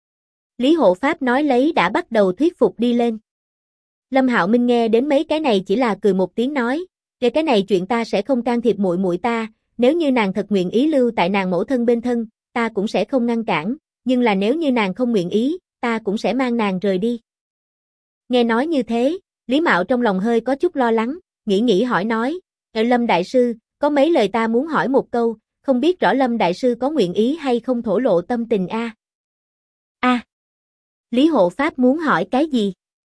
Speaker 1: Lý Hộ Pháp nói lấy đã bắt đầu thuyết phục đi lên. Lâm Hạo Minh nghe đến mấy cái này chỉ là cười một tiếng nói, về cái này chuyện ta sẽ không can thiệp muội muội ta, nếu như nàng thật nguyện ý lưu tại nàng mẫu thân bên thân, ta cũng sẽ không ngăn cản, nhưng là nếu như nàng không nguyện ý, ta cũng sẽ mang nàng rời đi. Nghe nói như thế, Lý Mạo trong lòng hơi có chút lo lắng, nghĩ hỏi nói, Lâm Đại Sư, có mấy lời ta muốn hỏi một câu, không biết rõ Lâm Đại Sư có nguyện ý hay không thổ lộ tâm tình a? Lý Hộ Pháp muốn hỏi cái gì?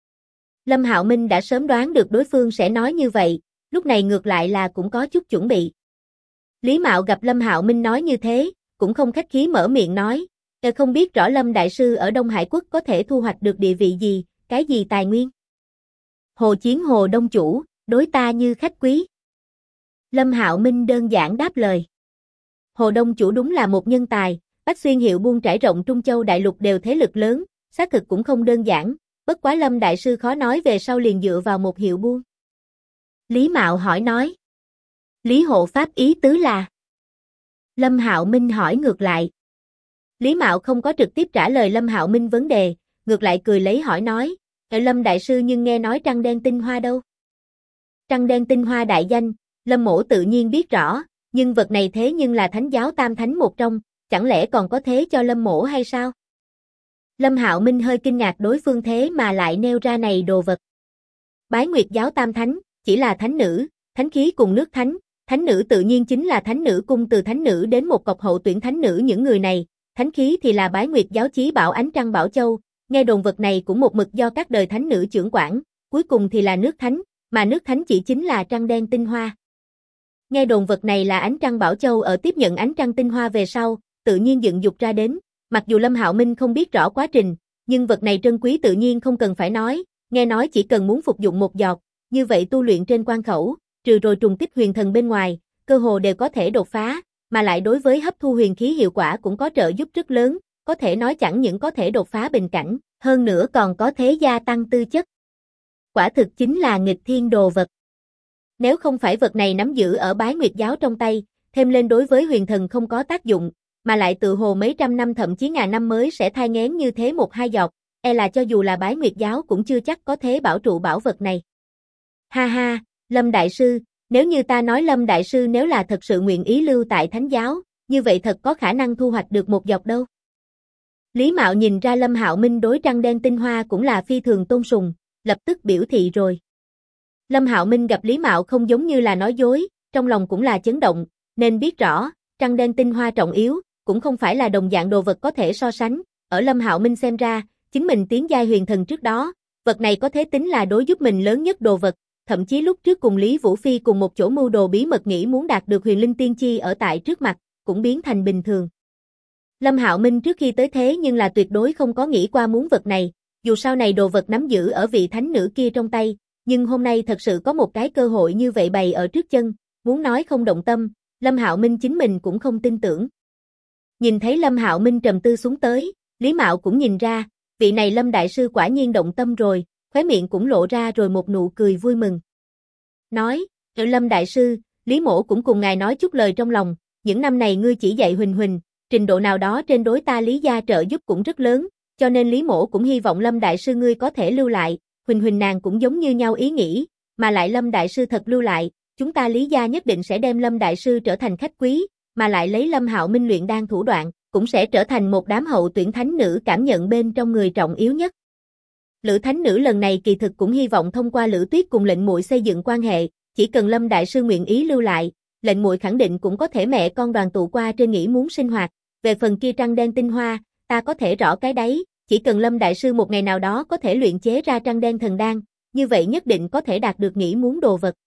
Speaker 1: Lâm Hạo Minh đã sớm đoán được đối phương sẽ nói như vậy, lúc này ngược lại là cũng có chút chuẩn bị. Lý Mạo gặp Lâm Hạo Minh nói như thế, cũng không khách khí mở miệng nói, không biết rõ Lâm Đại Sư ở Đông Hải Quốc có thể thu hoạch được địa vị gì, cái gì tài nguyên? Hồ Chiến Hồ Đông Chủ, đối ta như khách quý. Lâm Hạo Minh đơn giản đáp lời. Hồ Đông Chủ đúng là một nhân tài, Bách Xuyên hiệu buôn trải rộng Trung Châu đại lục đều thế lực lớn, xác thực cũng không đơn giản, bất quá Lâm Đại Sư khó nói về sau liền dựa vào một hiệu buôn. Lý Mạo hỏi nói. Lý Hộ Pháp ý tứ là. Lâm Hạo Minh hỏi ngược lại. Lý Mạo không có trực tiếp trả lời Lâm Hạo Minh vấn đề, ngược lại cười lấy hỏi nói, Lâm Đại Sư nhưng nghe nói trăng đen tinh hoa đâu? Trăng đen tinh hoa đại danh, Lâm mỗ tự nhiên biết rõ, nhưng vật này thế nhưng là thánh giáo tam thánh một trong, chẳng lẽ còn có thế cho Lâm mỗ hay sao? Lâm Hạo Minh hơi kinh ngạc đối phương thế mà lại nêu ra này đồ vật. Bái Nguyệt giáo tam thánh, chỉ là thánh nữ, thánh khí cùng nước thánh, thánh nữ tự nhiên chính là thánh nữ cung từ thánh nữ đến một cọc hậu tuyển thánh nữ những người này, thánh khí thì là Bái Nguyệt giáo chí bảo ánh trăng bảo châu, nghe đồn vật này cũng một mực do các đời thánh nữ trưởng quản, cuối cùng thì là nước thánh, mà nước thánh chỉ chính là trăng đen tinh hoa. Nghe đồn vật này là ánh trăng bảo châu ở tiếp nhận ánh trăng tinh hoa về sau, tự nhiên dựng dục ra đến, mặc dù Lâm Hạo Minh không biết rõ quá trình, nhưng vật này trân quý tự nhiên không cần phải nói, nghe nói chỉ cần muốn phục dụng một giọt, như vậy tu luyện trên quan khẩu, trừ rồi trùng kích huyền thần bên ngoài, cơ hồ đều có thể đột phá, mà lại đối với hấp thu huyền khí hiệu quả cũng có trợ giúp rất lớn, có thể nói chẳng những có thể đột phá bình cảnh, hơn nữa còn có thể gia tăng tư chất. Quả thực chính là nghịch thiên đồ vật. Nếu không phải vật này nắm giữ ở Bái Nguyệt giáo trong tay, thêm lên đối với huyền thần không có tác dụng, mà lại tự hồ mấy trăm năm thậm chí ngàn năm mới sẽ thai nghén như thế một hai giọt, là cho dù là Bái Nguyệt giáo cũng chưa chắc có thể bảo trụ bảo vật này. Ha ha, Lâm Đại Sư, nếu như ta nói Lâm Đại Sư nếu là thật sự nguyện ý lưu tại thánh giáo, như vậy thật có khả năng thu hoạch được một giọt đâu. Lý Mạo nhìn ra Lâm Hạo Minh đối trăng đen tinh hoa cũng là phi thường tôn sùng, lập tức biểu thị rồi. Lâm Hạo Minh gặp Lý Mạo không giống như là nói dối, trong lòng cũng là chấn động, nên biết rõ, trăng đen tinh hoa trọng yếu, cũng không phải là đồng dạng đồ vật có thể so sánh, ở Lâm Hạo Minh xem ra, chính mình tiến giai huyền thần trước đó, vật này có thể tính là đối giúp mình lớn nhất đồ vật, thậm chí lúc trước cùng Lý Vũ Phi cùng một chỗ mưu đồ bí mật nghĩ muốn đạt được huyền linh tiên chi ở tại trước mặt, cũng biến thành bình thường. Lâm Hạo Minh trước khi tới thế nhưng là tuyệt đối không có nghĩ qua muốn vật này, dù sau này đồ vật nắm giữ ở vị thánh nữ kia trong tay, nhưng hôm nay thật sự có một cái cơ hội như vậy bày ở trước chân, muốn nói không động tâm, Lâm Hạo Minh chính mình cũng không tin tưởng. Nhìn thấy Lâm Hạo Minh trầm tư xuống tới, Lý Mạo cũng nhìn ra, vị này Lâm đại sư quả nhiên động tâm rồi, khóe miệng cũng lộ ra rồi một nụ cười vui mừng. Nói, Lâm đại sư, Lý mỗ cũng cùng ngài nói chút lời trong lòng, những năm này ngươi chỉ dạy Huỳnh Huỳnh, trình độ nào đó trên đối ta Lý gia trợ giúp cũng rất lớn, cho nên Lý mỗ cũng hy vọng Lâm đại sư ngươi có thể lưu lại, Huỳnh Huỳnh nàng cũng giống như nhau ý nghĩ, mà lại Lâm đại sư thật lưu lại, chúng ta Lý gia nhất định sẽ đem Lâm đại sư trở thành khách quý, mà lại lấy Lâm Hạo Minh luyện đan thủ đoạn, cũng sẽ trở thành một đám hậu tuyển thánh nữ cảm nhận bên trong người trọng yếu nhất. Lữ thánh nữ lần này kỳ thực cũng hy vọng thông qua Lữ Tuyết cùng lệnh muội xây dựng quan hệ, chỉ cần Lâm đại sư nguyện ý lưu lại, lệnh muội khẳng định cũng có thể mẹ con đoàn tụ qua trên nghỉ muốn sinh hoạt, về phần kia trăng đen tinh hoa, ta có thể rõ cái đấy, chỉ cần Lâm đại sư một ngày nào đó có thể luyện chế ra trăng đen thần đan, như vậy nhất định có thể đạt được nghĩ muốn đồ vật.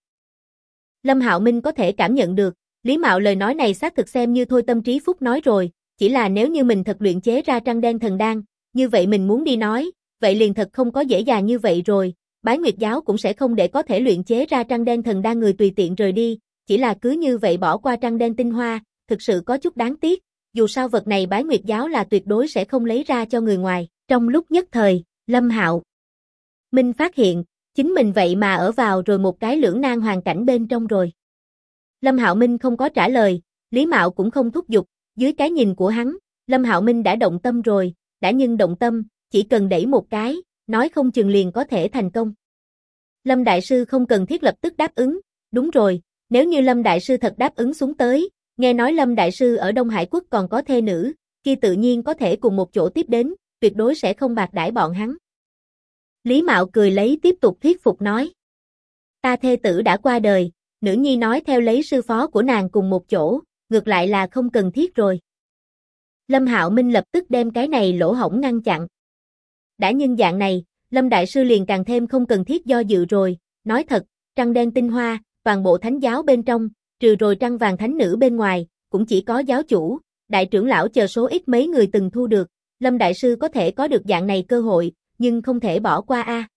Speaker 1: Lâm Hạo Minh có thể cảm nhận được, Lý Mạo lời nói này xác thực xem như thôi tâm trí phúc nói rồi, chỉ là nếu như mình thật luyện chế ra trăng đen thần đan, như vậy mình muốn đi nói, vậy liền thật không có dễ dàng như vậy rồi, Bái Nguyệt giáo cũng sẽ không để có thể luyện chế ra trăng đen thần đan người tùy tiện rời đi, chỉ là cứ như vậy bỏ qua trăng đen tinh hoa, thực sự có chút đáng tiếc, dù sao vật này Bái Nguyệt giáo là tuyệt đối sẽ không lấy ra cho người ngoài. Trong lúc nhất thời, Lâm Hạo Minh phát hiện, chính mình vậy mà ở vào rồi một cái lưỡng nan hoàn cảnh bên trong rồi. Lâm Hạo Minh không có trả lời, Lý Mạo cũng không thúc giục, dưới cái nhìn của hắn, Lâm Hạo Minh đã động tâm rồi, đã nhưng động tâm, chỉ cần đẩy một cái, nói không chừng liền có thể thành công. Lâm đại sư không cần thiết lập tức đáp ứng, đúng rồi, nếu như Lâm đại sư thật đáp ứng xuống tới, nghe nói Lâm đại sư ở Đông Hải quốc còn có thê nữ, kia tự nhiên có thể cùng một chỗ tiếp đến, tuyệt đối sẽ không bạc đãi bọn hắn. Lý Mạo cười lấy tiếp tục thuyết phục nói. Ta thê tử đã qua đời, nữ nhi nói theo lấy sư phó của nàng cùng một chỗ, ngược lại là không cần thiết rồi. Lâm Hạo Minh lập tức đem cái này lỗ hổng ngăn chặn. Đã nhưng dạng này, Lâm đại sư liền càng thêm không cần thiết do dự rồi, nói thật, trăng đen tinh hoa, toàn bộ thánh giáo bên trong, trừ rồi trăng vàng thánh nữ bên ngoài, cũng chỉ có giáo chủ, đại trưởng lão chờ số ít mấy người từng thu được, Lâm đại sư có thể có được dạng này cơ hội, nhưng không thể bỏ qua a.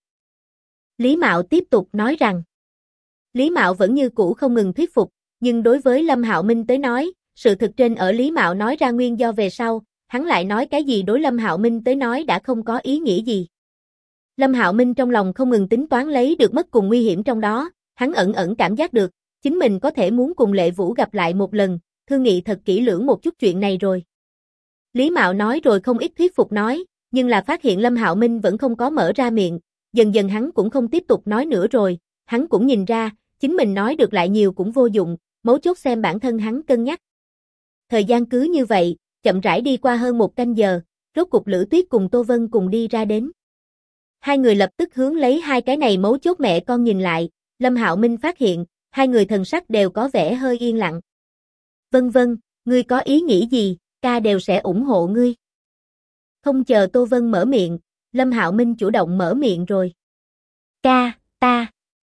Speaker 1: Lý Mạo tiếp tục nói rằng, Lý Mạo vẫn như cũ không ngừng thuyết phục, nhưng đối với Lâm Hạo Minh tới nói, sự thực trên ở Lý Mạo nói ra nguyên do về sau, hắn lại nói cái gì đối Lâm Hạo Minh tới nói đã không có ý nghĩa gì. Lâm Hạo Minh trong lòng không ngừng tính toán lấy được mất cùng nguy hiểm trong đó, hắn ẩn ẩn cảm giác được, chính mình có thể muốn cùng Lệ Vũ gặp lại một lần, thương nghị thật kỹ lưỡng một chút chuyện này rồi. Lý Mạo nói rồi không ít thuyết phục nói, nhưng là phát hiện Lâm Hạo Minh vẫn không có mở ra miệng, dần dần hắn cũng không tiếp tục nói nữa rồi, hắn cũng nhìn ra, chính mình nói được lại nhiều cũng vô dụng, mấu chốt xem bản thân hắn cân nhắc. Thời gian cứ như vậy, chậm rãi đi qua hơn 1 canh giờ, rốt cục Lữ Tuyết cùng Tô Vân cùng đi ra đến. Hai người lập tức hướng lấy hai cái này mấu chốt mẹ con nhìn lại, Lâm Hạo Minh phát hiện, hai người thần sắc đều có vẻ hơi yên lặng. Vân Vân, ngươi có ý nghĩ gì, ca đều sẽ ủng hộ ngươi. Không chờ Tô Vân mở miệng, Lâm Hạo Minh chủ động mở miệng rồi. Ca, ta.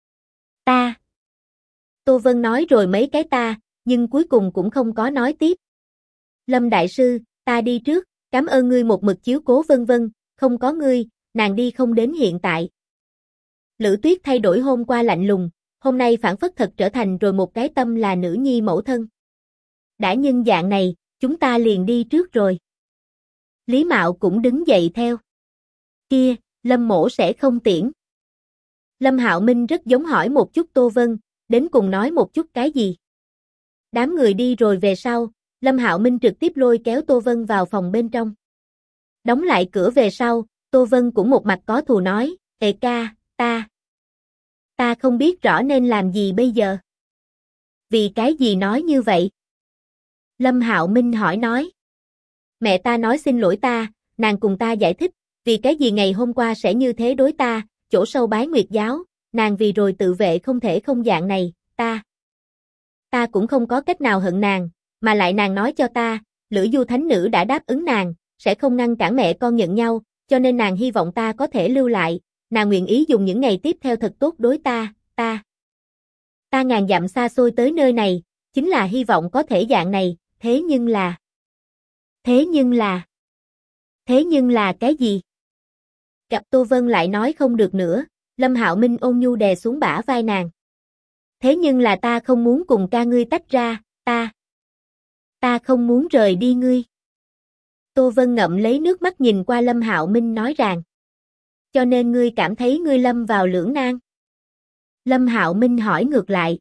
Speaker 1: Tô Vân nói rồi mấy cái ta, nhưng cuối cùng cũng không có nói tiếp. Lâm đại sư, ta đi trước, cảm ơn ngươi một mực chiếu cố Vân Vân, không có ngươi, nàng đi không đến hiện tại. Lữ Tuyết thay đổi hôm qua lạnh lùng, hôm nay phản phất thật trở thành rồi một cái tâm là nữ nhi mẫu thân. Đã nhân dạng này, chúng ta liền đi trước rồi. Lý Mạo cũng đứng dậy theo. Kia, Lâm mỗ sẽ không tiễn. Lâm Hạo Minh rất giống hỏi một chút Tô Vân, đến cùng nói một chút cái gì. Đám người đi rồi về sau, Lâm Hạo Minh trực tiếp lôi kéo Tô Vân vào phòng bên trong. Đóng lại cửa về sau, Tô Vân cũng một mặt có thù nói, Ê ca, ta không biết rõ nên làm gì bây giờ. Vì cái gì nói như vậy? Lâm Hạo Minh hỏi nói. Mẹ ta nói xin lỗi ta, nàng cùng ta giải thích, vì cái gì ngày hôm qua sẽ như thế đối ta, chỗ sâu Bái Nguyệt giáo, nàng vì rồi tự vệ không thể không dạng này, ta cũng không có cách nào hận nàng, mà lại nàng nói cho ta, Lữ Du Thánh Nữ đã đáp ứng nàng, sẽ không ngăn cản mẹ con nhận nhau, cho nên nàng hy vọng ta có thể lưu lại, nàng nguyện ý dùng những ngày tiếp theo thật tốt đối ta ngàn dặm xa xôi tới nơi này, chính là hy vọng có thể dạng này, thế nhưng là Thế nhưng là cái gì? Gặp Tô Vân lại nói không được nữa, Lâm Hạo Minh ôn nhu đè xuống bả vai nàng. Thế nhưng là ta không muốn cùng ca ngươi tách ra, ta không muốn rời đi ngươi. Tô Vân ngậm lấy nước mắt nhìn qua Lâm Hạo Minh nói rằng. Cho nên ngươi cảm thấy ngươi lâm vào lưỡng nan. Lâm Hạo Minh hỏi ngược lại.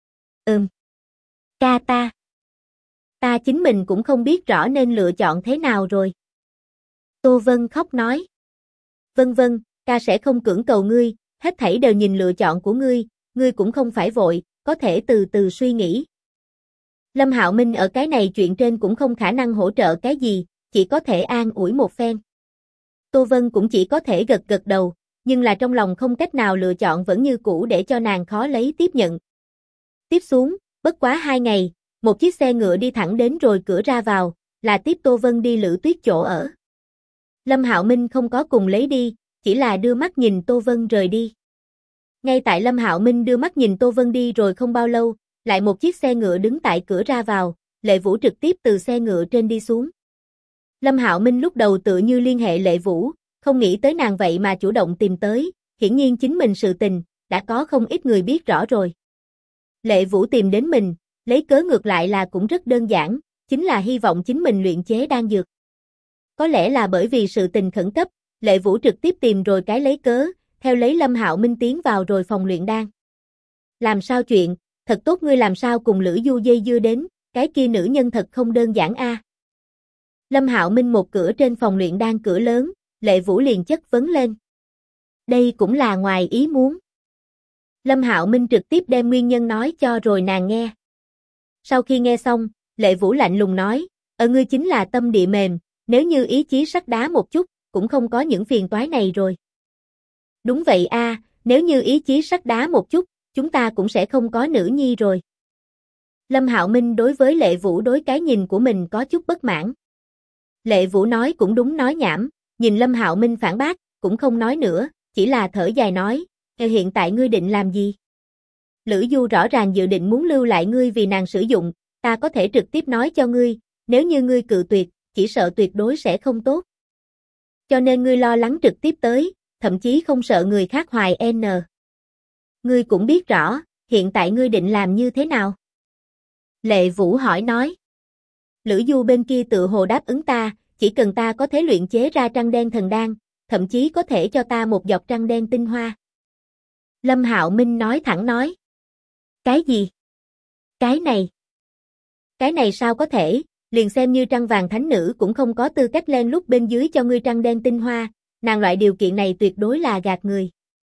Speaker 1: Ca ta chính mình cũng không biết rõ nên lựa chọn thế nào rồi. Tô Vân khóc nói. Vân, ca sẽ không cưỡng cầu ngươi, hết thảy đều nhìn lựa chọn của ngươi cũng không phải vội, có thể từ từ suy nghĩ. Lâm Hạo Minh ở cái này chuyện trên cũng không khả năng hỗ trợ cái gì, chỉ có thể an ủi một phen. Tô Vân cũng chỉ có thể gật đầu, nhưng là trong lòng không cách nào lựa chọn vẫn như cũ để cho nàng khó lấy tiếp nhận. Tiếp xuống, bất quá 2 ngày, một chiếc xe ngựa đi thẳng đến rồi cửa ra vào, là tiếp Tô Vân đi Lữ Tuyết chỗ ở. Lâm Hạo Minh không có cùng lấy đi, chỉ là đưa mắt nhìn Tô Vân rời đi. Ngay tại Lâm Hạo Minh đưa mắt nhìn Tô Vân đi rồi không bao lâu, lại một chiếc xe ngựa đứng tại cửa ra vào, Lệ Vũ trực tiếp từ xe ngựa trên đi xuống. Lâm Hạo Minh lúc đầu tự như liên hệ Lệ Vũ, không nghĩ tới nàng vậy mà chủ động tìm tới, hiển nhiên chính mình sự tình, đã có không ít người biết rõ rồi. Lệ Vũ tìm đến mình, lấy cớ ngược lại là cũng rất đơn giản, chính là hy vọng chính mình luyện chế đan dược. Có lẽ là bởi vì sự tình khẩn cấp, Lệ Vũ trực tiếp tìm rồi cái lấy cớ, theo lấy Lâm Hạo Minh tiến vào rồi phòng luyện đan. Làm sao chuyện, thật tốt ngươi làm sao cùng Lữ Du dây dưa đến, cái kia nữ nhân thật không đơn giản a. Lâm Hạo Minh một cửa trên phòng luyện đan cửa lớn, Lệ Vũ liền chất vấn lên. Đây cũng là ngoài ý muốn. Lâm Hạo Minh trực tiếp đem nguyên nhân nói cho rồi nàng nghe. Sau khi nghe xong, Lệ Vũ lạnh lùng nói, ngươi chính là tâm địa mềm, nếu như ý chí sắt đá một chút, cũng không có những phiền toái này rồi. Đúng vậy a, nếu như ý chí sắt đá một chút, chúng ta cũng sẽ không có nữ nhi rồi. Lâm Hạo Minh đối với Lệ Vũ đối cái nhìn của mình có chút bất mãn. Lệ Vũ nói cũng đúng nói nhảm, nhìn Lâm Hạo Minh phản bác, cũng không nói nữa, chỉ là thở dài nói, hiện tại ngươi định làm gì? Lữ Du rõ ràng dự định muốn lưu lại ngươi vì nàng sử dụng, ta có thể trực tiếp nói cho ngươi, nếu như ngươi cự tuyệt, chỉ sợ tuyệt đối sẽ không tốt. Cho nên ngươi lo lắng trực tiếp tới, thậm chí không sợ người khác hoài n. Ngươi cũng biết rõ, hiện tại ngươi định làm như thế nào? Lệ Vũ hỏi nói. Lữ Du bên kia tự hồ đáp ứng ta, chỉ cần ta có thể luyện chế ra trăng đen thần đan, thậm chí có thể cho ta một giọt trăng đen tinh hoa. Lâm Hạo Minh nói thẳng nói. Cái gì? Cái này sao có thể, liền xem như trăng vàng thánh nữ cũng không có tư cách len lút bên dưới cho ngươi trăng đen tinh hoa, nàng loại điều kiện này tuyệt đối là gạt người.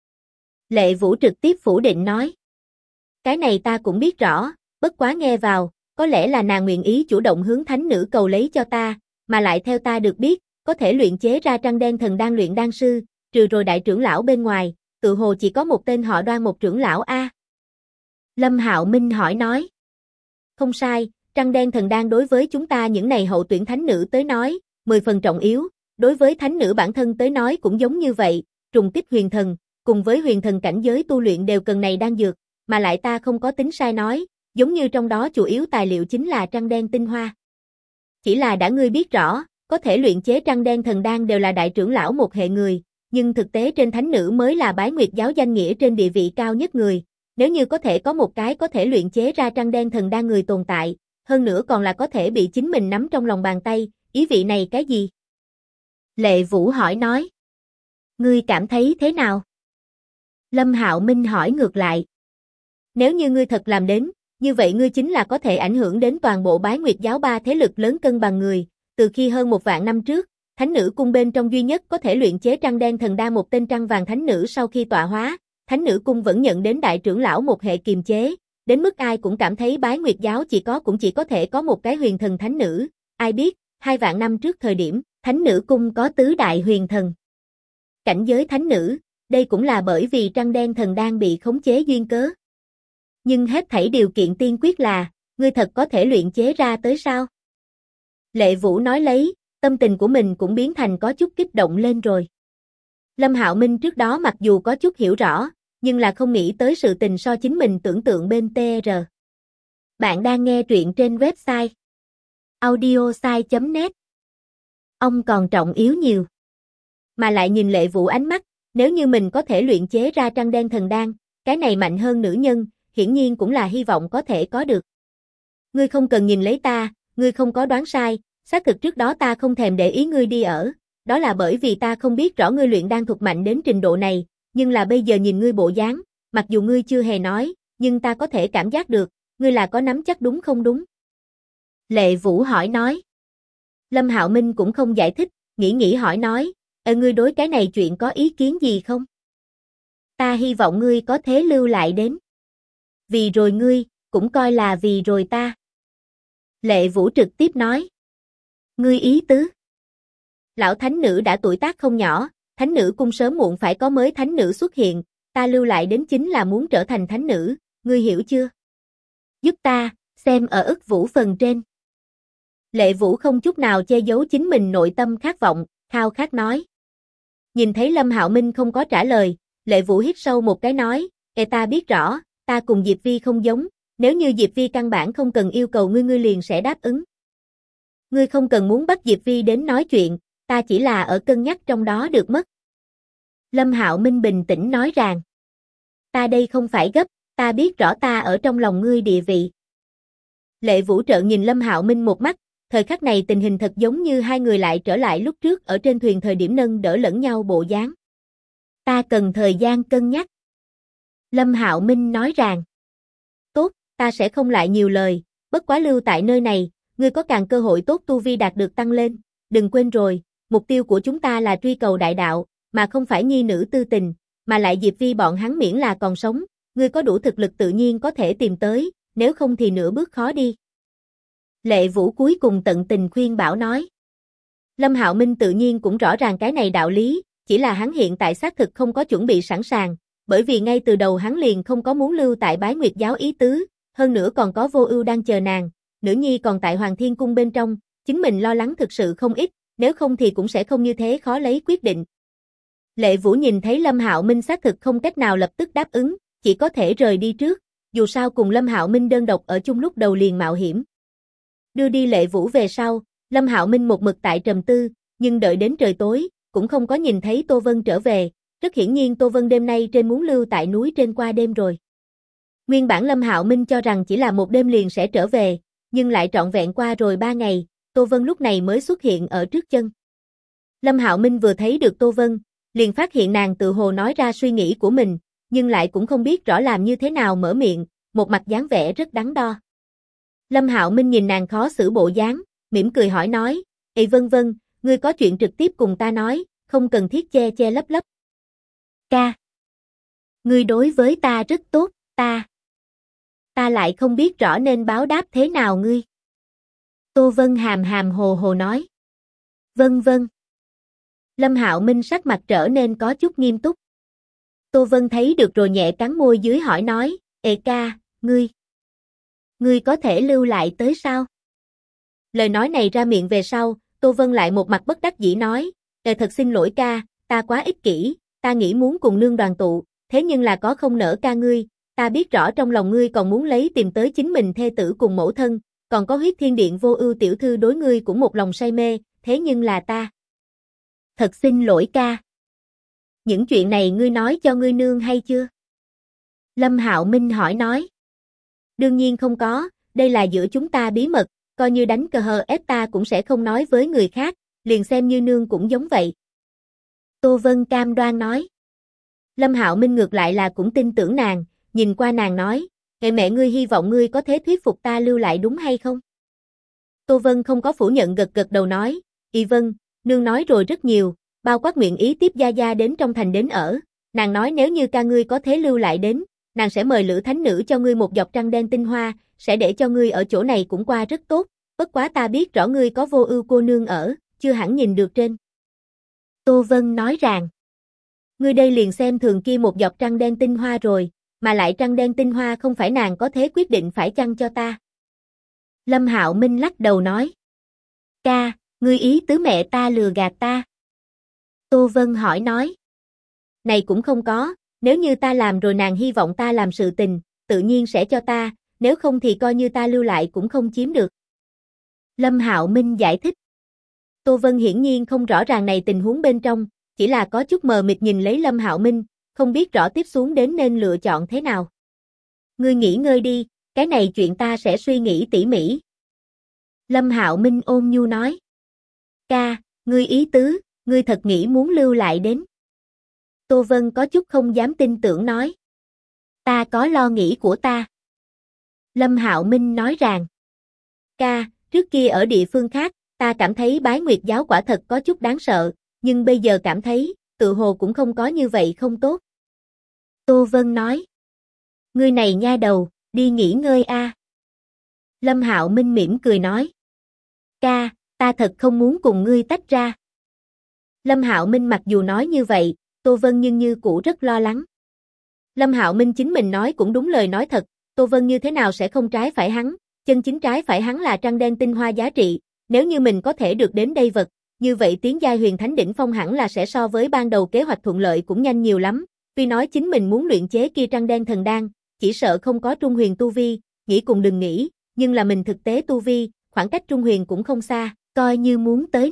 Speaker 1: Lệ Vũ trực tiếp phủ định nói. Cái này ta cũng biết rõ, bất quá nghe vào, có lẽ là nàng nguyện ý chủ động hướng thánh nữ cầu lấy cho ta, mà lại theo ta được biết, có thể luyện chế ra trăng đen thần đan luyện đan sư, trừ rồi đại trưởng lão bên ngoài, tự hồ chỉ có một tên họ Đoan một trưởng lão a. Lâm Hạo Minh hỏi nói. Không sai, trăng đen thần đan đối với chúng ta những này hậu tuyển thánh nữ tới nói, 10 phần trọng yếu, đối với thánh nữ bản thân tới nói cũng giống như vậy, trùng kích huyền thần, cùng với huyền thần cảnh giới tu luyện đều cần này đan dược, mà lại ta không có tính sai nói, giống như trong đó chủ yếu tài liệu chính là trăng đen tinh hoa. Chỉ là đã ngươi biết rõ, có thể luyện chế trăng đen thần đan đều là đại trưởng lão một hệ người, nhưng thực tế trên thánh nữ mới là Bái Nguyệt giáo danh nghĩa trên địa vị cao nhất người, nếu như có thể có một cái có thể luyện chế ra trăng đen thần đan người tồn tại, hơn nữa còn là có thể bị chính mình nắm trong lòng bàn tay, ý vị này cái gì? Lệ Vũ hỏi nói. Ngươi cảm thấy thế nào? Lâm Hạo Minh hỏi ngược lại. Nếu như ngươi thật làm đến, như vậy ngươi chính là có thể ảnh hưởng đến toàn bộ Bái Nguyệt giáo 3 thế lực lớn cân bằng người, từ khi hơn 1 vạn năm trước, thánh nữ cung bên trong duy nhất có thể luyện chế trăng đen thần đan một tên trăng vàng thánh nữ sau khi tọa hóa, thánh nữ cung vẫn nhận đến đại trưởng lão một hệ kiềm chế, đến mức ai cũng cảm thấy Bái Nguyệt giáo cũng chỉ có thể có một cái huyền thần thánh nữ, ai biết, 2 vạn năm trước thời điểm, thánh nữ cung có 4 đại huyền thần. Cảnh giới thánh nữ, đây cũng là bởi vì trăng đen thần đan bị khống chế duyên cớ. Nhưng hết thảy điều kiện tiên quyết là, ngươi thật có thể luyện chế ra tới sao? Lệ Vũ nói lấy, tâm tình của mình cũng biến thành có chút kích động lên rồi. Lâm Hạo Minh trước đó mặc dù có chút hiểu rõ, nhưng là không nghĩ tới sự tình so chính mình tưởng tượng bên TR. Bạn đang nghe truyện trên website audiosai.net Ông còn trọng yếu nhiều. Mà lại nhìn Lệ Vũ ánh mắt, nếu như mình có thể luyện chế ra trăng đen thần đan, cái này mạnh hơn nữ nhân, hiển nhiên cũng là hy vọng có thể có được. Ngươi không cần nhìn lấy ta, ngươi không có đoán sai, xác thực trước đó ta không thèm để ý ngươi đi ở, đó là bởi vì ta không biết rõ ngươi luyện đan thuật mạnh đến trình độ này, nhưng là bây giờ nhìn ngươi bộ dáng, mặc dù ngươi chưa hề nói, nhưng ta có thể cảm giác được, ngươi là có nắm chắc đúng không đúng? Lệ Vũ hỏi nói. Lâm Hạo Minh cũng không giải thích, nghĩ hỏi nói, ngươi đối cái này chuyện có ý kiến gì không? Ta hy vọng ngươi có thể lưu lại đến. Vì rồi ngươi, cũng coi là vì rồi ta. Lệ Vũ trực tiếp nói. Ngươi ý tứ. Lão thánh nữ đã tuổi tác không nhỏ, thánh nữ cung sớm muộn phải có mới thánh nữ xuất hiện, ta lưu lại đến chính là muốn trở thành thánh nữ, ngươi hiểu chưa? Giúp ta, xem ở ức vũ phần trên. Lệ Vũ không chút nào che giấu chính mình nội tâm khát vọng, khao khát nói. Nhìn thấy Lâm Hạo Minh không có trả lời, Lệ Vũ hít sâu một cái nói, ta biết rõ, ta cùng Diệp Vi không giống, nếu như Diệp Vi căn bản không cần yêu cầu ngươi liền sẽ đáp ứng. Ngươi không cần muốn bắt Diệp Vi đến nói chuyện, ta chỉ là ở cân nhắc trong đó được mất. Lâm Hạo Minh bình tĩnh nói rằng, ta đây không phải gấp, ta biết rõ ta ở trong lòng ngươi địa vị. Lệ Vũ trợn nhìn Lâm Hạo Minh một mắt, thời khắc này tình hình thật giống như hai người lại trở lại lúc trước ở trên thuyền thời điểm nâng đỡ lẫn nhau bộ dáng. Ta cần thời gian cân nhắc. Lâm Hạo Minh nói rằng, tốt, ta sẽ không lại nhiều lời, bất quá lưu tại nơi này, ngươi có càng cơ hội tốt tu vi đạt được tăng lên, đừng quên rồi, mục tiêu của chúng ta là truy cầu đại đạo, mà không phải nhi nữ tư tình, mà lại Diệp Vi bọn hắn miễn là còn sống, ngươi có đủ thực lực tự nhiên có thể tìm tới, nếu không thì nửa bước khó đi. Lệ Vũ cuối cùng tận tình khuyên bảo nói. Lâm Hạo Minh tự nhiên cũng rõ ràng cái này đạo lý, chỉ là hắn hiện tại xác thực không có chuẩn bị sẵn sàng, bởi vì ngay từ đầu hắn liền không có muốn lưu tại Bái Nguyệt giáo ý tứ, hơn nữa còn có Vô Ưu đang chờ nàng, nữ nhi còn tại Hoàng Thiên cung bên trong, chính mình lo lắng thực sự không ít, nếu không thì cũng sẽ không như thế khó lấy quyết định. Lệ Vũ nhìn thấy Lâm Hạo Minh xác thực không cách nào lập tức đáp ứng, chỉ có thể rời đi trước, dù sao cùng Lâm Hạo Minh đơn độc ở chung lúc đầu liền mạo hiểm. Đưa đi Lệ Vũ về sau, Lâm Hạo Minh một mực tại trầm tư, nhưng đợi đến trời tối, cũng không có nhìn thấy Tô Vân trở về, rất hiển nhiên Tô Vân đêm nay trên muốn lưu tại núi trên qua đêm rồi. Nguyên bản Lâm Hạo Minh cho rằng chỉ là một đêm liền sẽ trở về, nhưng lại trọn vẹn qua rồi 3 ngày, Tô Vân lúc này mới xuất hiện ở trước chân. Lâm Hạo Minh vừa thấy được Tô Vân, liền phát hiện nàng tự hồ nói ra suy nghĩ của mình, nhưng lại cũng không biết rõ làm như thế nào mở miệng, một mặt dáng vẻ rất đắn đo. Lâm Hạo Minh nhìn nàng khó xử bộ dáng, mỉm cười hỏi nói, vân, ngươi có chuyện trực tiếp cùng ta nói, không cần thiết che che lấp lấp. Ca, ngươi đối với ta rất tốt, ta lại không biết rõ nên báo đáp thế nào ngươi. Tô Vân hàm hàm hồ hồ nói. Vân. Lâm Hạo Minh sắc mặt trở nên có chút nghiêm túc. Tô Vân thấy được rồi nhẹ cắn môi dưới hỏi nói, ca, ngươi có thể lưu lại tới sao? Lời nói này ra miệng về sau, Tô Vân lại một mặt bất đắc dĩ nói, thật xin lỗi ca, ta quá ích kỷ, ta nghĩ muốn cùng nương đoàn tụ, thế nhưng là có không nỡ ca ngươi, ta biết rõ trong lòng ngươi còn muốn lấy tìm tới chính mình thê tử cùng mẫu thân, còn có Huyết Thiên Điện Vô Ưu tiểu thư đối ngươi cũng một lòng say mê, thế nhưng là ta. Thật xin lỗi ca. Những chuyện này ngươi nói cho ngươi nương hay chưa? Lâm Hạo Minh hỏi nói. Đương nhiên không có, đây là giữa chúng ta bí mật, coi như đánh cờ hờ ép ta cũng sẽ không nói với người khác, liền xem như nương cũng giống vậy. Tô Vân cam đoan nói. Lâm Hạo Minh ngược lại là cũng tin tưởng nàng, nhìn qua nàng nói, mẹ ngươi hy vọng ngươi có thể thuyết phục ta lưu lại đúng hay không? Tô Vân không có phủ nhận gật đầu nói, vâng, nương nói rồi rất nhiều, bao quát nguyện ý tiếp Gia Gia đến trong thành đến ở, nàng nói nếu như ca ngươi có thể lưu lại đến, nàng sẽ mời Lữ Thánh Nữ cho ngươi một giọt trăng đen tinh hoa, sẽ để cho ngươi ở chỗ này cũng qua rất tốt, bất quá ta biết rõ ngươi có Vô Ưu cô nương ở, chưa hẳn nhìn được trên. Tô Vân nói rằng, ngươi đây liền xem thường kia một giọt trăng đen tinh hoa rồi, mà lại trăng đen tinh hoa không phải nàng có thể quyết định phải chăng cho ta. Lâm Hạo Minh lắc đầu nói, ca, ngươi ý tứ mẹ ta lừa gạt ta. Tô Vân hỏi nói, này cũng không có, nếu như ta làm rồi nàng hy vọng ta làm sự tình, tự nhiên sẽ cho ta, nếu không thì coi như ta lưu lại cũng không chiếm được. Lâm Hạo Minh giải thích. Tô Vân hiển nhiên không rõ ràng này tình huống bên trong, chỉ là có chút mờ mịt nhìn lấy Lâm Hạo Minh, không biết rõ tiếp xuống đến nên lựa chọn thế nào. Ngươi nghỉ ngơi đi, cái này chuyện ta sẽ suy nghĩ tỉ mỉ. Lâm Hạo Minh ôn nhu nói. Ca, ngươi ý tứ, ngươi thật nghĩ muốn lưu lại đến. Tô Vân có chút không dám tin tưởng nói. Ta có lo nghĩ của ta. Lâm Hạo Minh nói rằng. Ca, trước kia ở địa phương khác, ta cảm thấy Bái Nguyệt giáo quả thật có chút đáng sợ, nhưng bây giờ cảm thấy, tự hồ cũng không có như vậy không tốt. Tô Vân nói. Ngươi này nha đầu, đi nghỉ ngơi a. Lâm Hạo Minh mỉm cười nói. Ca, ta thật không muốn cùng ngươi tách ra. Lâm Hạo Minh mặc dù nói như vậy, Tô Vân nhưng như cũ rất lo lắng. Lâm Hạo Minh chính mình nói cũng đúng lời nói thật, Tô Vân như thế nào sẽ không trái phải hắn, chân chính trái phải hắn là trăng đen tinh hoa giá trị, nếu như mình có thể được đến đây vật, như vậy tiến giai huyền thánh đỉnh phong hẳn là sẽ so với ban đầu kế hoạch thuận lợi cũng nhanh nhiều lắm, tuy nói chính mình muốn luyện chế kia trăng đen thần đan, chỉ sợ không có trung huyền tu vi, nghĩ cùng đừng nghĩ, nhưng là mình thực tế tu vi, khoảng cách trung huyền cũng không xa, coi như muốn tới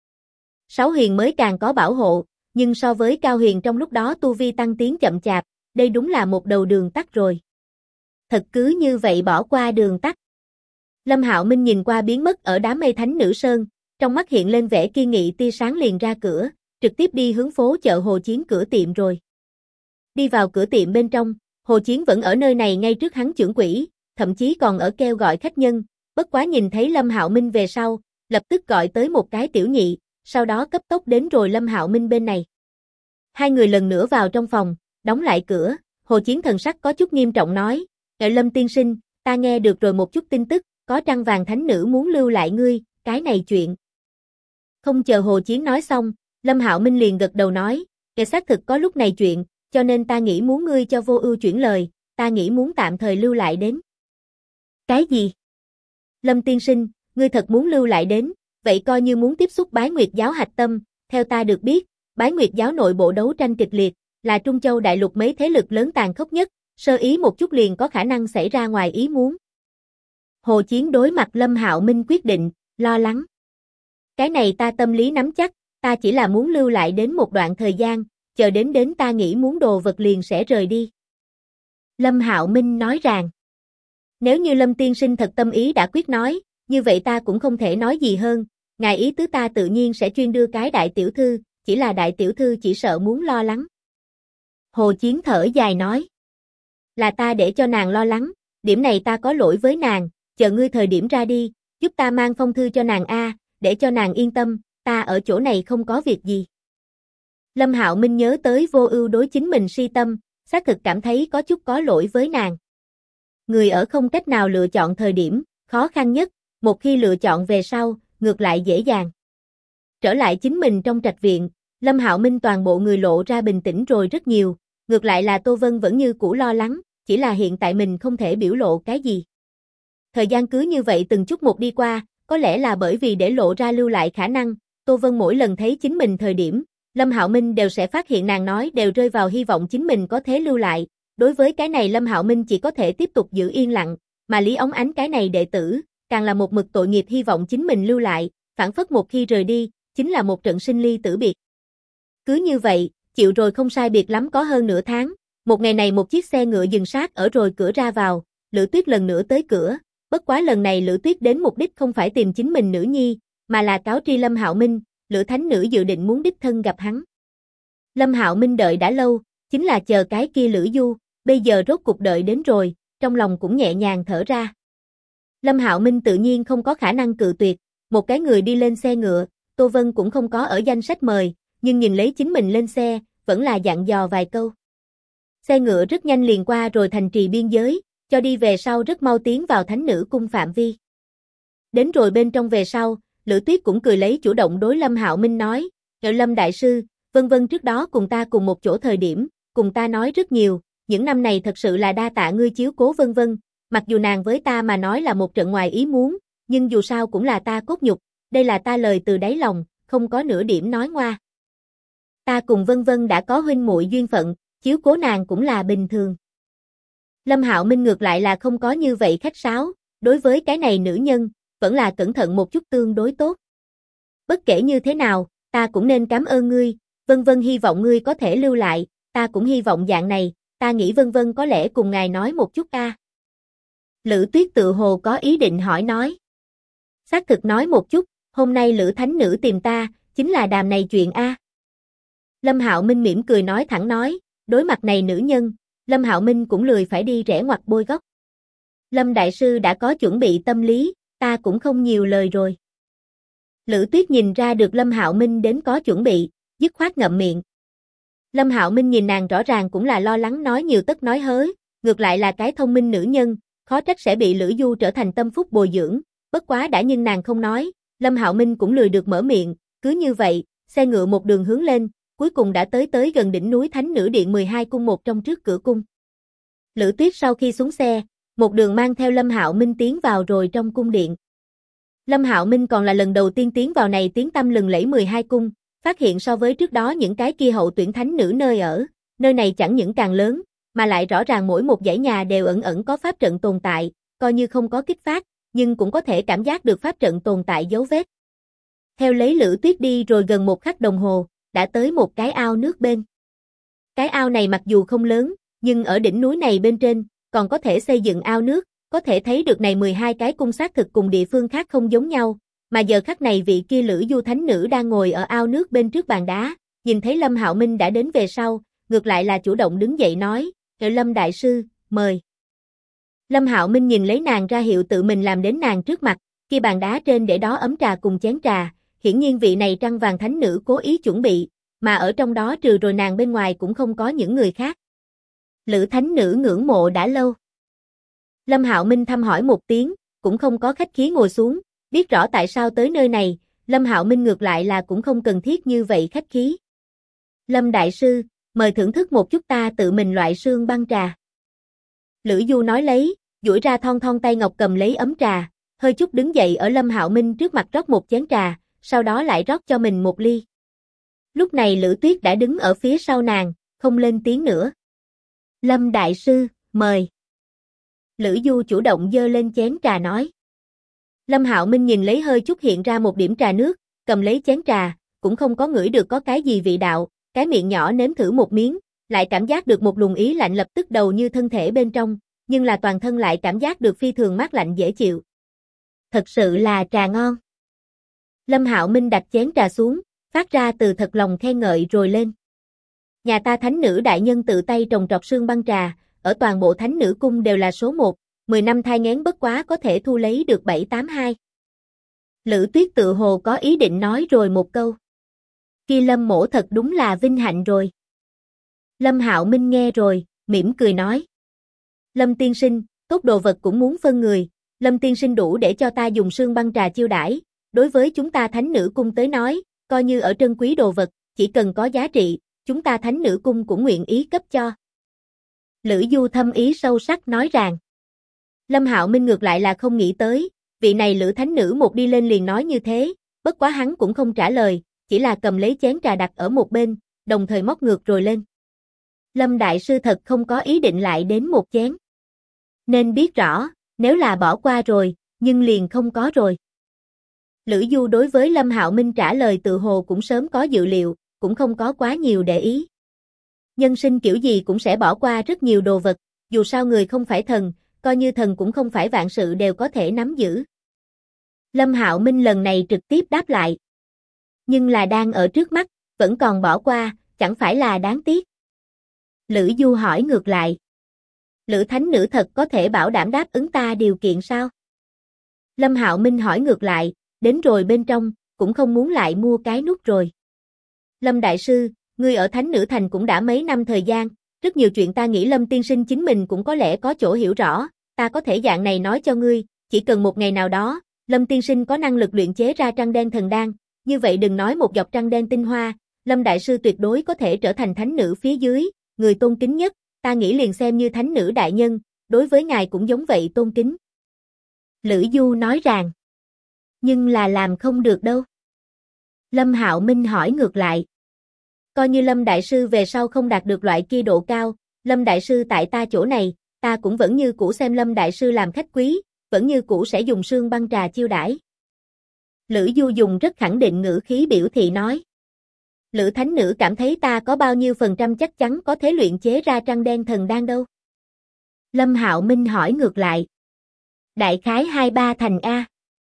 Speaker 1: 5-6 huyền mới càng có bảo hộ, nhưng so với cao huyền trong lúc đó tu vi tăng tiến chậm chạp, đây đúng là một đầu đường tắt rồi. Thật cứ như vậy bỏ qua đường tắt. Lâm Hạo Minh nhìn qua biến mất ở đám mây thánh nữ sơn, trong mắt hiện lên vẻ kiên nghị tia sáng liền ra cửa, trực tiếp đi hướng phố chợ Hồ Chiến cửa tiệm rồi. Đi vào cửa tiệm bên trong, Hồ Chiến vẫn ở nơi này ngay trước hắn chưởng quỹ, thậm chí còn ở kêu gọi khách nhân, bất quá nhìn thấy Lâm Hạo Minh về sau, lập tức gọi tới một cái tiểu nhị, sau đó cấp tốc đến rồi Lâm Hạo Minh bên này. Hai người lần nữa vào trong phòng, đóng lại cửa, Hồ Chiến thần sắc có chút nghiêm trọng nói, Lâm tiên sinh, ta nghe được rồi một chút tin tức, có trăng vàng thánh nữ muốn lưu lại ngươi, cái này chuyện. Không chờ Hồ Chiến nói xong, Lâm Hạo Minh liền gật đầu nói, xác thực có lúc này chuyện, cho nên ta nghĩ muốn ngươi cho Vô Ưu chuyển lời, ta nghĩ muốn tạm thời lưu lại đến. Cái gì? Lâm tiên sinh, ngươi thật muốn lưu lại đến, vậy coi như muốn tiếp xúc Bái Nguyệt giáo hạch tâm, theo ta được biết, Bái Nguyệt giáo nội bộ đấu tranh kịch liệt, là Trung Châu đại lục mấy thế lực lớn tàn khốc nhất, sơ ý một chút liền có khả năng xảy ra ngoài ý muốn. Hồ Chiến đối mặt Lâm Hạo Minh quyết định, lo lắng. Cái này ta tâm lý nắm chắc, ta chỉ là muốn lưu lại đến một đoạn thời gian, chờ đến ta nghĩ muốn đồ vật liền sẽ rời đi. Lâm Hạo Minh nói rằng, nếu như Lâm tiên sinh thật tâm ý đã quyết nói, như vậy ta cũng không thể nói gì hơn, ngài ý tứ ta tự nhiên sẽ chuyên đưa cái đại tiểu thư, chỉ là đại tiểu thư chỉ sợ muốn lo lắng. Hồ Chiến thở dài nói, là ta để cho nàng lo lắng, điểm này ta có lỗi với nàng, chờ ngươi thời điểm ra đi, giúp ta mang phong thư cho nàng để cho nàng yên tâm, ta ở chỗ này không có việc gì. Lâm Hạo Minh nhớ tới Vô Ưu đối chính mình si tâm, xác thực cảm thấy có chút có lỗi với nàng. Người ở không cách nào lựa chọn thời điểm, khó khăn nhất, một khi lựa chọn về sau, ngược lại dễ dàng. Trở lại chính mình trong trạch viện, Lâm Hạo Minh toàn bộ người lộ ra bình tĩnh rồi rất nhiều, ngược lại là Tô Vân vẫn như cũ lo lắng, chỉ là hiện tại mình không thể biểu lộ cái gì. Thời gian cứ như vậy từng chút một đi qua, có lẽ là bởi vì để lộ ra lưu lại khả năng, Tô Vân mỗi lần thấy chính mình thời điểm, Lâm Hạo Minh đều sẽ phát hiện nàng nói đều rơi vào hy vọng chính mình có thể lưu lại. Đối với cái này Lâm Hạo Minh chỉ có thể tiếp tục giữ yên lặng, mà Lý Ống Ánh cái này đệ tử, càng là một mực tội nghiệp hy vọng chính mình lưu lại, phản phất một khi rời đi, chính là một trận sinh ly tử biệt. Cứ như vậy, chịu rồi không sai biệt lắm có hơn nửa tháng, một ngày này một chiếc xe ngựa dừng sát ở rồi cửa ra vào, Lữ Tuyết lần nữa tới cửa, bất quá lần này Lữ Tuyết đến mục đích không phải tìm chính mình nữ nhi, mà là cáo tri Lâm Hạo Minh, Lữ Thánh Nữ dự định muốn đích thân gặp hắn. Lâm Hạo Minh đợi đã lâu, chính là chờ cái kia Lữ Du, bây giờ rốt cục đợi đến rồi, trong lòng cũng nhẹ nhàng thở ra. Lâm Hạo Minh tự nhiên không có khả năng cự tuyệt, một cái người đi lên xe ngựa, Tô Vân cũng không có ở danh sách mời, nhưng nhìn lấy chính mình lên xe, vẫn là dặn dò vài câu. Xe ngựa rất nhanh liền qua rồi thành trì biên giới, cho đi về sau rất mau tiến vào Thánh Nữ cung phạm vi. Đến rồi bên trong về sau, Lữ Tuyết cũng cười lấy chủ động đối Lâm Hạo Minh nói, Lâm đại sư, Vân Vân trước đó cùng ta cùng một chỗ thời điểm, cùng ta nói rất nhiều, những năm này thật sự là đa tạ ngươi chiếu cố Vân Vân, mặc dù nàng với ta mà nói là một trận ngoài ý muốn, nhưng dù sao cũng là ta cốt nhục, đây là ta lời từ đáy lòng, không có nửa điểm nói ngoa. Ta cùng Vân Vân đã có huynh muội duyên phận, chiếu cố nàng cũng là bình thường. Lâm Hạo Minh ngược lại là không có như vậy khách sáo, đối với cái này nữ nhân, vẫn là cẩn thận một chút tương đối tốt. bất kể như thế nào, ta cũng nên cảm ơn ngươi, Vân Vân hy vọng ngươi có thể lưu lại, ta cũng hy vọng dạng này, ta nghĩ Vân Vân có lẽ cùng ngài nói một chút a. Lữ Tuyết tự hồ có ý định hỏi nói. Xác thực nói một chút, hôm nay Lữ Thánh Nữ tìm ta, chính là đàm này chuyện a. Lâm Hạo Minh mỉm cười nói thẳng nói, đối mặt này nữ nhân, Lâm Hạo Minh cũng lười phải đi rẽ ngoặt bôi góc. Lâm Đại Sư đã có chuẩn bị tâm lý, ta cũng không nhiều lời rồi. Lữ Tuyết nhìn ra được Lâm Hạo Minh đến có chuẩn bị, dứt khoát ngậm miệng. Lâm Hạo Minh nhìn nàng rõ ràng cũng là lo lắng nói nhiều tất nói hớ, ngược lại là cái thông minh nữ nhân, khó trách sẽ bị Lữ Du trở thành tâm phúc bồi dưỡng, bất quá đã nhưng nàng không nói, Lâm Hạo Minh cũng lười được mở miệng, cứ như vậy, xe ngựa một đường hướng lên, cuối cùng đã tới gần đỉnh núi Thánh Nữ Điện 12 cung một trong trước cửa cung. Lữ Tuyết sau khi xuống xe, một đường mang theo Lâm Hạo Minh tiến vào rồi trong cung điện. Lâm Hạo Minh còn là lần đầu tiên tiến vào này tiếng tăm lừng lẫy 12 cung, phát hiện so với trước đó những cái kia hậu tuyển thánh nữ nơi ở, nơi này chẳng những càng lớn, mà lại rõ ràng mỗi một dãy nhà đều ẩn ẩn có pháp trận tồn tại, coi như không có kích phát, nhưng cũng có thể cảm giác được pháp trận tồn tại dấu vết. Theo lấy Lữ Tuyết đi rồi gần một khắc đồng hồ, đã tới một cái ao nước bên. Cái ao này mặc dù không lớn, nhưng ở đỉnh núi này bên trên, còn có thể xây dựng ao nước, có thể thấy được này 12 cái cung xác thực cùng địa phương khác không giống nhau, mà giờ khắc này vị kia Lữ Du Thánh Nữ đang ngồi ở ao nước bên trước bàn đá, nhìn thấy Lâm Hạo Minh đã đến về sau, ngược lại là chủ động đứng dậy nói, Lâm Đại Sư, mời. Lâm Hạo Minh nhìn lấy nàng ra hiệu tự mình làm đến nàng trước mặt, kia bàn đá trên để đó ấm trà cùng chén trà, hiển nhiên vị này trăng vàng thánh nữ cố ý chuẩn bị, mà ở trong đó trừ rồi nàng bên ngoài cũng không có những người khác. Lữ Thánh Nữ ngưỡng mộ đã lâu. Lâm Hạo Minh thăm hỏi một tiếng, cũng không có khách khí ngồi xuống, biết rõ tại sao tới nơi này, Lâm Hạo Minh ngược lại là cũng không cần thiết như vậy khách khí. Lâm Đại Sư, mời thưởng thức một chút ta tự mình loại sương băng trà. Lữ Du nói lấy, duỗi ra thon thon tay ngọc cầm lấy ấm trà, hơi chút đứng dậy ở Lâm Hạo Minh trước mặt rót một chén trà, sau đó lại rót cho mình một ly. Lúc này Lữ Tuyết đã đứng ở phía sau nàng, không lên tiếng nữa. Lâm Đại Sư, mời. Lữ Du chủ động dơ lên chén trà nói. Lâm Hạo Minh nhìn lấy hơi chút hiện ra một điểm trà nước, cầm lấy chén trà, cũng không có ngửi được có cái gì vị đạo, cái miệng nhỏ nếm thử một miếng, lại cảm giác được một luồng ý lạnh lập tức đầu như thân thể bên trong, nhưng là toàn thân lại cảm giác được phi thường mát lạnh dễ chịu. Thật sự là trà ngon. Lâm Hạo Minh đặt chén trà xuống, phát ra từ thật lòng khen ngợi rồi lên. Nhà ta thánh nữ đại nhân tự tay trồng trọt sương băng trà, ở toàn bộ thánh nữ cung đều là số 1, 10 năm thai nghén bất quá có thể thu lấy được 782. Lữ Tuyết tự hồ có ý định nói rồi một câu. Kia Lâm mỗ thật đúng là vinh hạnh rồi. Lâm Hạo Minh nghe rồi, mỉm cười nói. Lâm tiên sinh, tốt đồ vật cũng muốn phân người, Lâm tiên sinh đủ để cho ta dùng sương băng trà chiêu đãi, đối với chúng ta thánh nữ cung tới nói, coi như ở trân quý đồ vật, chỉ cần có giá trị, chúng ta thánh nữ cung cũng nguyện ý cấp cho. Lữ Du thâm ý sâu sắc nói rằng. Lâm Hạo Minh ngược lại là không nghĩ tới, vị này Lữ thánh nữ một đi lên liền nói như thế, bất quá hắn cũng không trả lời, chỉ là cầm lấy chén trà đặt ở một bên, đồng thời móc ngược rồi lên. Lâm Đại Sư thật không có ý định lại đến một chén. Nên biết rõ, nếu là bỏ qua rồi, nhưng liền không có rồi. Lữ Du đối với Lâm Hạo Minh trả lời tự hồ cũng sớm có dự liệu, cũng không có quá nhiều để ý. Nhân sinh kiểu gì cũng sẽ bỏ qua rất nhiều đồ vật, dù sao người không phải thần, coi như thần cũng không phải vạn sự đều có thể nắm giữ. Lâm Hạo Minh lần này trực tiếp đáp lại. Nhưng là đang ở trước mắt, vẫn còn bỏ qua, chẳng phải là đáng tiếc. Lữ Du hỏi ngược lại. Lữ thánh nữ thật có thể bảo đảm đáp ứng ta điều kiện sao? Lâm Hạo Minh hỏi ngược lại, đến rồi bên trong, cũng không muốn lại mua cái nút rồi. Lâm Đại Sư, ngươi ở Thánh Nữ Thành cũng đã mấy năm thời gian, rất nhiều chuyện ta nghĩ Lâm tiên sinh chính mình cũng có lẽ có chỗ hiểu rõ, ta có thể dạng này nói cho ngươi, chỉ cần một ngày nào đó, Lâm tiên sinh có năng lực luyện chế ra trăng đen thần đan, như vậy đừng nói một giọt trăng đen tinh hoa, Lâm Đại Sư tuyệt đối có thể trở thành thánh nữ phía dưới, người tôn kính nhất, ta nghĩ liền xem như thánh nữ đại nhân, đối với ngài cũng giống vậy tôn kính. Lữ Du nói rằng, nhưng là làm không được đâu. Lâm Hạo Minh hỏi ngược lại. Coi như Lâm Đại Sư về sau không đạt được loại kia độ cao, Lâm Đại Sư tại ta chỗ này, ta cũng vẫn như cũ xem Lâm Đại Sư làm khách quý, vẫn như cũ sẽ dùng sương băng trà chiêu đãi. Lữ Du dùng rất khẳng định ngữ khí biểu thị nói. Lữ thánh nữ cảm thấy ta có bao nhiêu phần trăm chắc chắn có thể luyện chế ra trăng đen thần đan đâu? Lâm Hạo Minh hỏi ngược lại. Đại khái 2-3 thành A.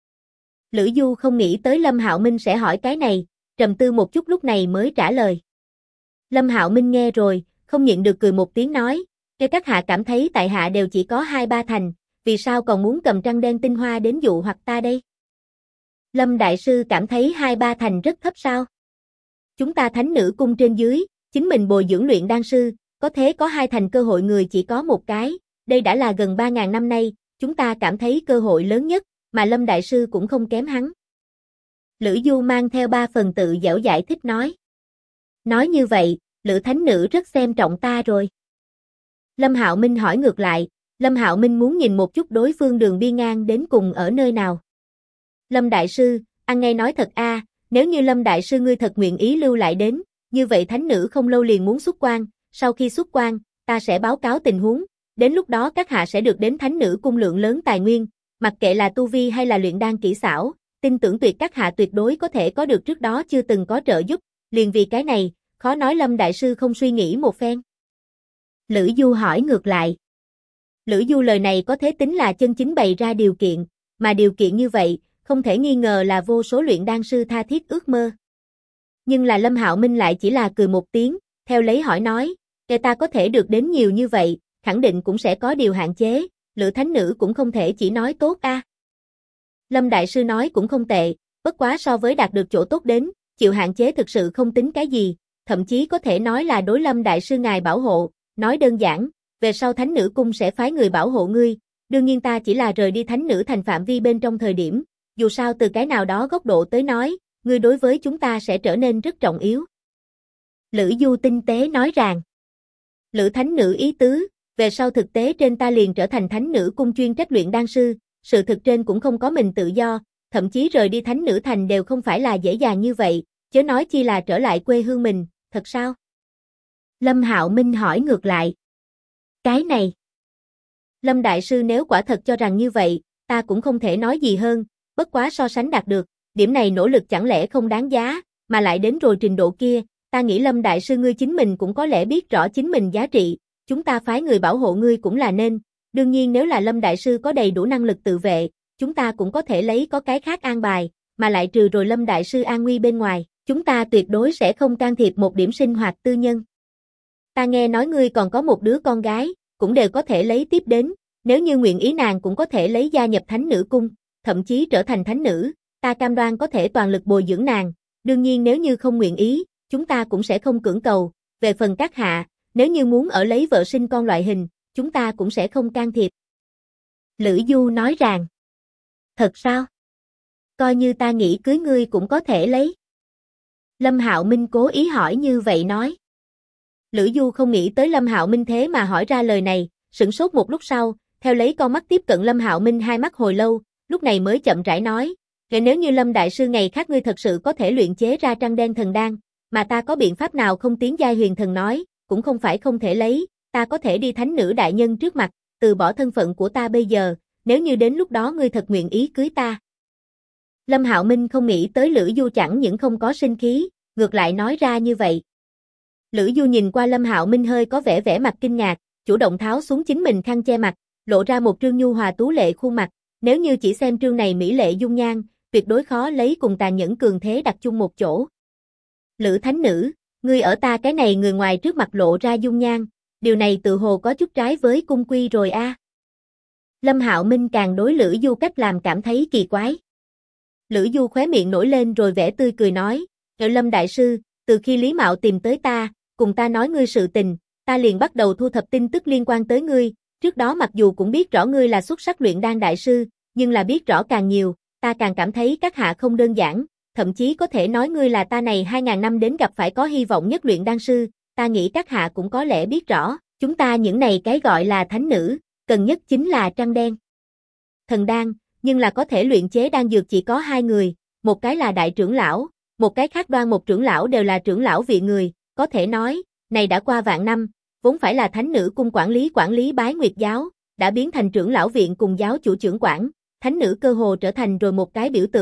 Speaker 1: Lữ Du không nghĩ tới Lâm Hạo Minh sẽ hỏi cái này, trầm tư một chút lúc này mới trả lời. Lâm Hạo Minh nghe rồi, không nhịn được cười một tiếng nói, nếu các hạ cảm thấy tại hạ đều chỉ có 2-3 thành, vì sao còn muốn cầm trăng đen tinh hoa đến dụ hoặc ta đây? Lâm Đại Sư cảm thấy 2-3 thành rất thấp sao? Chúng ta thánh nữ cung trên dưới, chính mình bồi dưỡng luyện đan sư, có thế có 2 thành cơ hội người chỉ có một cái, đây đã là gần 3.000 năm nay, chúng ta cảm thấy cơ hội lớn nhất, mà Lâm Đại Sư cũng không kém hắn. Lữ Du mang theo 3 phần tự dẻo giải thích nói. Nói như vậy, Lữ thánh nữ rất xem trọng ta rồi. Lâm Hạo Minh hỏi ngược lại, Lâm Hạo Minh muốn nhìn một chút đối phương đường biên ngang đến cùng ở nơi nào. Lâm Đại Sư, ăn ngay nói thật a, nếu như Lâm Đại Sư ngươi thật nguyện ý lưu lại đến, như vậy thánh nữ không lâu liền muốn xuất quan, sau khi xuất quan, ta sẽ báo cáo tình huống, đến lúc đó các hạ sẽ được đến thánh nữ cung lượng lớn tài nguyên, mặc kệ là tu vi hay là luyện đan kỹ xảo, tin tưởng các hạ tuyệt đối có thể có được trước đó chưa từng có trợ giúp, liền vì cái này, khó nói Lâm Đại Sư không suy nghĩ một phen. Lữ Du hỏi ngược lại. Lữ Du lời này có thể tính là chân chính bày ra điều kiện, mà điều kiện như vậy, không thể nghi ngờ là vô số luyện đan sư tha thiết ước mơ. Nhưng là Lâm Hạo Minh lại chỉ là cười một tiếng, theo lấy hỏi nói, kẻ ta có thể được đến nhiều như vậy, khẳng định cũng sẽ có điều hạn chế, Lữ thánh nữ cũng không thể chỉ nói tốt a. Lâm Đại Sư nói cũng không tệ, bất quá so với đạt được chỗ tốt đến, chịu hạn chế thực sự không tính cái gì, thậm chí có thể nói là đối Lâm Đại Sư ngài bảo hộ, nói đơn giản, về sau thánh nữ cung sẽ phái người bảo hộ ngươi, đương nhiên ta chỉ là rời đi thánh nữ thành phạm vi bên trong thời điểm, dù sao từ cái nào đó góc độ tới nói, ngươi đối với chúng ta sẽ trở nên rất trọng yếu. Lữ Du tinh tế nói rằng, Lữ thánh nữ ý tứ, về sau thực tế trên ta liền trở thành thánh nữ cung chuyên trách luyện đan sư, sự thực trên cũng không có mình tự do, thậm chí rời đi thánh nữ thành đều không phải là dễ dàng như vậy, chớ nói chi là trở lại quê hương mình, thật sao? Lâm Hạo Minh hỏi ngược lại. Cái này. Lâm Đại Sư nếu quả thật cho rằng như vậy, ta cũng không thể nói gì hơn, bất quá so sánh đạt được, điểm này nỗ lực chẳng lẽ không đáng giá, mà lại đến rồi trình độ kia, ta nghĩ Lâm Đại Sư ngươi chính mình cũng có lẽ biết rõ chính mình giá trị, chúng ta phái người bảo hộ ngươi cũng là nên, đương nhiên nếu là Lâm Đại Sư có đầy đủ năng lực tự vệ, chúng ta cũng có thể lấy có cái khác an bài, mà lại trừ rồi Lâm Đại Sư an nguy bên ngoài, chúng ta tuyệt đối sẽ không can thiệp một điểm sinh hoạt tư nhân. Ta nghe nói ngươi còn có một đứa con gái, cũng đều có thể lấy tiếp đến, nếu như nguyện ý nàng cũng có thể lấy gia nhập thánh nữ cung, thậm chí trở thành thánh nữ, ta cam đoan có thể toàn lực bồi dưỡng nàng, đương nhiên nếu như không nguyện ý, chúng ta cũng sẽ không cưỡng cầu, về phần các hạ, nếu như muốn ở lấy vợ sinh con loại hình, chúng ta cũng sẽ không can thiệp. Lữ Du nói rằng, thật sao? Coi như ta nghĩ cưới ngươi cũng có thể lấy. Lâm Hạo Minh cố ý hỏi như vậy nói. Lữ Du không nghĩ tới Lâm Hạo Minh thế mà hỏi ra lời này, sửng sốt một lúc sau, theo lấy con mắt tiếp cận Lâm Hạo Minh hai mắt hồi lâu, lúc này mới chậm rãi nói, nếu như Lâm Đại Sư ngày khác ngươi thật sự có thể luyện chế ra trăng đen thần đan, mà ta có biện pháp nào không tiến giai huyền thần nói, cũng không phải không thể lấy, ta có thể đi thánh nữ đại nhân trước mặt, từ bỏ thân phận của ta bây giờ, nếu như đến lúc đó ngươi thật nguyện ý cưới ta. Lâm Hạo Minh không nghĩ tới Lữ Du chẳng những không có sinh khí, ngược lại nói ra như vậy. Lữ Du nhìn qua Lâm Hạo Minh hơi có vẻ mặt kinh ngạc, chủ động tháo xuống chính mình khăn che mặt, lộ ra một trương nhu hòa tú lệ khuôn mặt, nếu như chỉ xem trương này mỹ lệ dung nhan, tuyệt đối khó lấy cùng tàn nhẫn cường thế đặt chung một chỗ. Lữ thánh nữ, ngươi ở ta cái này người ngoài trước mặt lộ ra dung nhan, điều này tự hồ có chút trái với cung quy rồi a. Lâm Hạo Minh càng đối Lữ Du cách làm cảm thấy kỳ quái. Lữ Du khóe miệng nổi lên rồi vẻ tươi cười nói, Lâm Đại Sư, từ khi Lý Mạo tìm tới ta, cùng ta nói ngươi sự tình, ta liền bắt đầu thu thập tin tức liên quan tới ngươi, trước đó mặc dù cũng biết rõ ngươi là xuất sắc luyện đan đại sư, nhưng là biết rõ càng nhiều, ta càng cảm thấy các hạ không đơn giản, thậm chí có thể nói ngươi là ta này 2.000 năm đến gặp phải có hy vọng nhất luyện đan sư, ta nghĩ các hạ cũng có lẽ biết rõ, chúng ta những này cái gọi là thánh nữ, cần nhất chính là trăng đen. Thần đan, nhưng là có thể luyện chế đan dược chỉ có 2 người, một cái là đại trưởng lão, một cái khác Đoan một trưởng lão đều là trưởng lão viện người, có thể nói, này đã qua vạn năm, vốn phải là thánh nữ cung quản lý Bái Nguyệt giáo, đã biến thành trưởng lão viện cùng giáo chủ trưởng quản, thánh nữ cơ hồ trở thành rồi một cái biểu tượng,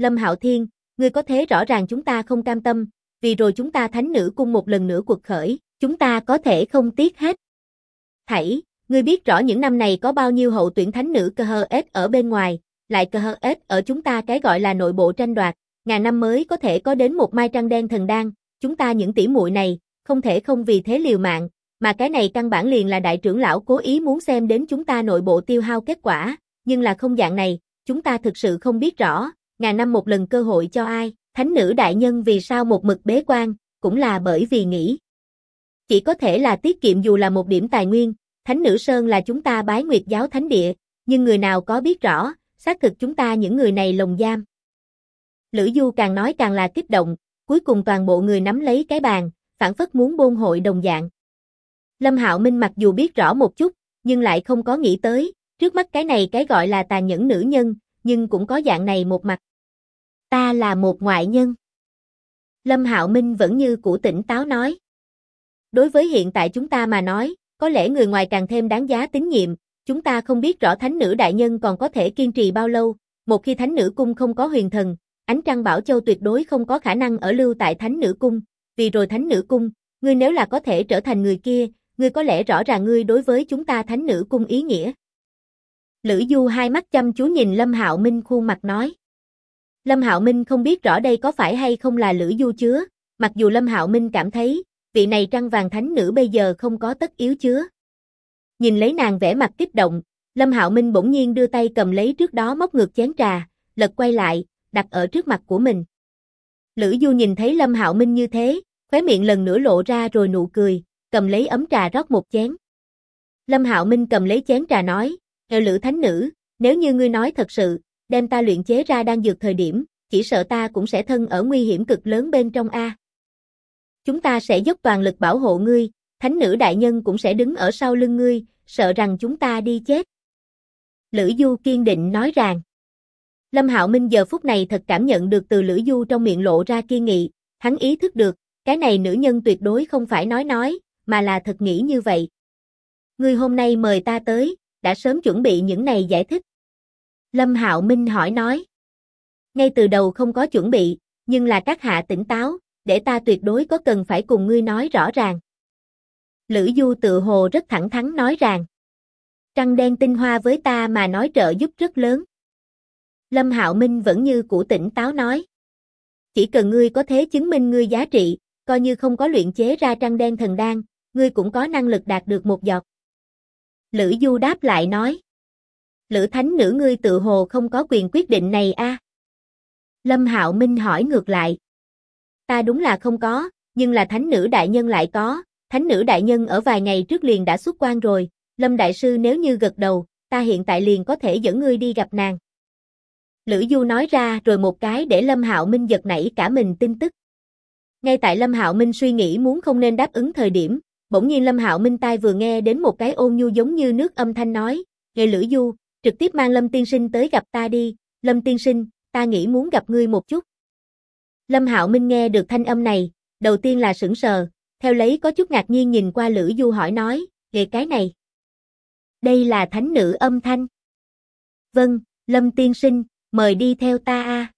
Speaker 1: Lâm Hạo Thiên, ngươi có thế rõ ràng chúng ta không cam tâm, vì rồi chúng ta thánh nữ cung một lần nữa cuộc khởi, chúng ta có thể không tiếc hết. Thảy, ngươi biết rõ những năm này có bao nhiêu hậu tuyển thánh nữ cơ hơ ết ở bên ngoài, lại cơ hơ ết ở chúng ta cái gọi là nội bộ tranh đoạt, ngàn năm mới có thể có đến một mai trăng đen thần đan, chúng ta những tỷ muội này, không thể không vì thế liều mạng, mà cái này căn bản liền là đại trưởng lão cố ý muốn xem đến chúng ta nội bộ tiêu hao kết quả, nhưng là không dạng này, chúng ta thực sự không biết rõ, ngàn năm một lần cơ hội cho ai, thánh nữ đại nhân vì sao một mực bế quan, cũng là bởi vì nghĩ. Chỉ có thể là tiết kiệm dù là một điểm tài nguyên, Thánh Nữ Sơn là chúng ta Bái Nguyệt giáo thánh địa, nhưng người nào có biết rõ, xác thực chúng ta những người này lồng giam. Lữ Du càng nói càng là kích động, cuối cùng toàn bộ người nắm lấy cái bàn, phản phất muốn bôn hội đồng dạng. Lâm Hạo Minh mặc dù biết rõ một chút, nhưng lại không có nghĩ tới, trước mắt cái này cái gọi là tàn nhẫn nữ nhân, nhưng cũng có dạng này một mặt. Ta là một ngoại nhân. Lâm Hạo Minh vẫn như cũ tỉnh táo nói. Đối với hiện tại chúng ta mà nói, có lẽ người ngoài càng thêm đáng giá tín nhiệm, chúng ta không biết rõ thánh nữ đại nhân còn có thể kiên trì bao lâu, một khi thánh nữ cung không có huyền thần, Ánh Trăng Bảo Châu tuyệt đối không có khả năng ở lưu tại thánh nữ cung, vì rồi thánh nữ cung, ngươi nếu là có thể trở thành người kia, ngươi có lẽ rõ ràng ngươi đối với chúng ta thánh nữ cung ý nghĩa. Lữ Du hai mắt chăm chú nhìn Lâm Hạo Minh khuôn mặt nói. Lâm Hạo Minh không biết rõ đây có phải hay không là Lữ Du chứa, mặc dù Lâm Hạo Minh cảm thấy, vị này trăng vàng thánh nữ bây giờ không có tất yếu chứa. Nhìn lấy nàng vẻ mặt kích động, Lâm Hạo Minh bỗng nhiên đưa tay cầm lấy trước đó móc ngược chén trà, lật quay lại, đặt ở trước mặt của mình. Lữ Du nhìn thấy Lâm Hạo Minh như thế, khóe miệng lần nữa lộ ra rồi nụ cười, cầm lấy ấm trà rót một chén. Lâm Hạo Minh cầm lấy chén trà nói, Lữ thánh nữ, nếu như ngươi nói thật sự, đem ta luyện chế ra đan dược thời điểm, chỉ sợ ta cũng sẽ thân ở nguy hiểm cực lớn bên trong a. Chúng ta sẽ dốc toàn lực bảo hộ ngươi, thánh nữ đại nhân cũng sẽ đứng ở sau lưng ngươi, sợ rằng chúng ta đi chết. Lữ Du kiên định nói rằng. Lâm Hạo Minh giờ phút này thật cảm nhận được từ Lữ Du trong miệng lộ ra kiên nghị, hắn ý thức được, cái này nữ nhân tuyệt đối không phải nói, mà là thật nghĩ như vậy. Ngươi hôm nay mời ta tới, đã sớm chuẩn bị những này giải thích. Lâm Hạo Minh hỏi nói. Ngay từ đầu không có chuẩn bị, nhưng là các hạ tỉnh táo, để ta tuyệt đối có cần phải cùng ngươi nói rõ ràng. Lữ Du tự hồ rất thẳng thắn nói rằng. Trăng đen tinh hoa với ta mà nói trợ giúp rất lớn. Lâm Hạo Minh vẫn như cũ tỉnh táo nói. Chỉ cần ngươi có thế chứng minh ngươi giá trị, coi như không có luyện chế ra trăng đen thần đan, ngươi cũng có năng lực đạt được một giọt. Lữ Du đáp lại nói. Lữ thánh nữ ngươi tự hồ không có quyền quyết định này a. Lâm Hạo Minh hỏi ngược lại. Ta đúng là không có, nhưng là thánh nữ đại nhân lại có, thánh nữ đại nhân ở vài ngày trước liền đã xuất quan rồi, Lâm đại sư nếu như gật đầu, ta hiện tại liền có thể dẫn ngươi đi gặp nàng. Lữ Du nói ra rồi một cái để Lâm Hạo Minh giật nảy cả mình tin tức. Ngay tại Lâm Hạo Minh suy nghĩ muốn không nên đáp ứng thời điểm, bỗng nhiên Lâm Hạo Minh tai vừa nghe đến một cái ôn nhu giống như nước âm thanh nói, "Nghe Lữ Du, trực tiếp mang Lâm tiên sinh tới gặp ta đi, Lâm tiên sinh, ta nghĩ muốn gặp ngươi một chút." Lâm Hạo Minh nghe được thanh âm này, đầu tiên là sững sờ, theo lấy có chút ngạc nhiên nhìn qua Lữ Du hỏi nói, "Về cái này, đây là thánh nữ âm thanh?" "Vâng, Lâm tiên sinh, mời đi theo ta a."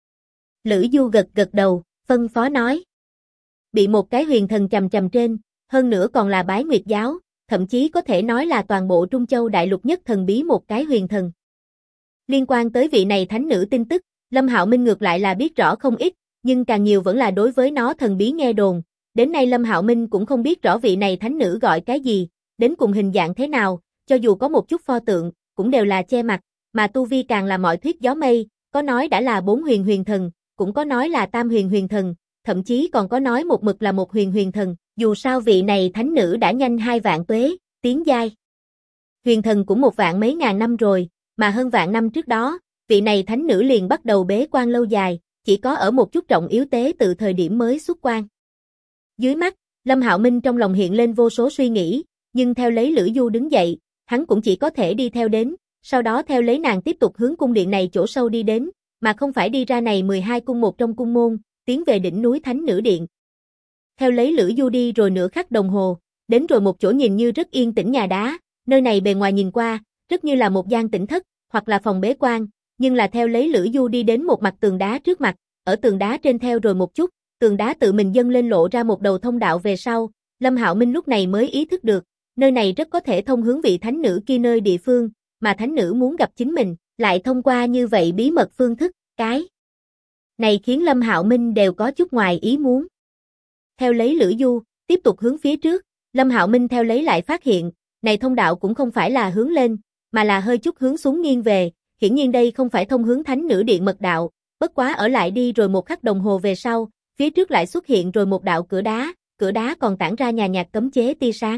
Speaker 1: Lữ Du gật gật đầu, phân phó nói. Bị một cái huyền thần chằm chằm trên, hơn nữa còn là Bái Nguyệt giáo, thậm chí có thể nói là toàn bộ Trung Châu đại lục nhất thần bí một cái huyền thần. Liên quan tới vị này thánh nữ tin tức, Lâm Hạo Minh ngược lại là biết rõ không ít, nhưng càng nhiều vẫn là đối với nó thần bí nghe đồn. Đến nay Lâm Hạo Minh cũng không biết rõ vị này thánh nữ gọi cái gì, đến cùng hình dạng thế nào, cho dù có một chút pho tượng, cũng đều là che mặt, mà tu vi càng là mọi thuyết gió mây, có nói đã là 4 huyền huyền thần, cũng có nói là tam huyền huyền thần, thậm chí còn có nói một mực là một huyền huyền thần, dù sao vị này thánh nữ đã nhanh 2 vạn tuế, tiến giai. Huyền thần cũng 1 vạn mấy ngàn năm rồi, mà hơn vạn năm trước đó, vị này thánh nữ liền bắt đầu bế quan lâu dài, chỉ có ở một chút trọng yếu tế từ thời điểm mới xuất quan. Dưới mắt, Lâm Hạo Minh trong lòng hiện lên vô số suy nghĩ, nhưng theo lấy Lữ Du đứng dậy, hắn cũng chỉ có thể đi theo đến, sau đó theo lấy nàng tiếp tục hướng cung điện này chỗ sâu đi đến, mà không phải đi ra này 12 cung một trong cung môn, tiến về đỉnh núi Thánh Nữ Điện. Theo lấy Lữ Du đi rồi nửa khắc đồng hồ, đến rồi một chỗ nhìn như rất yên tĩnh nhà đá, nơi này bề ngoài nhìn qua, rất như là một gian tĩnh thất, hoặc là phòng bế quan, nhưng là theo lấy Lữ Du đi đến một mặt tường đá trước mặt, ở tường đá trên theo rồi một chút, tường đá tự mình dâng lên lộ ra một đầu thông đạo về sau, Lâm Hạo Minh lúc này mới ý thức được, nơi này rất có thể thông hướng vị thánh nữ kia nơi địa phương, mà thánh nữ muốn gặp chính mình, lại thông qua như vậy bí mật phương thức, cái này khiến Lâm Hạo Minh đều có chút ngoài ý muốn. Theo lấy Lữ Du, tiếp tục hướng phía trước, Lâm Hạo Minh theo lấy lại phát hiện, này thông đạo cũng không phải là hướng lên, mà là hơi chút hướng xuống nghiêng về, hiển nhiên đây không phải thông hướng thánh nữ điện mật đạo, bất quá ở lại đi rồi một khắc đồng hồ về sau, phía trước lại xuất hiện rồi một đạo cửa đá còn tản ra nhàn nhạt cấm chế tia sáng.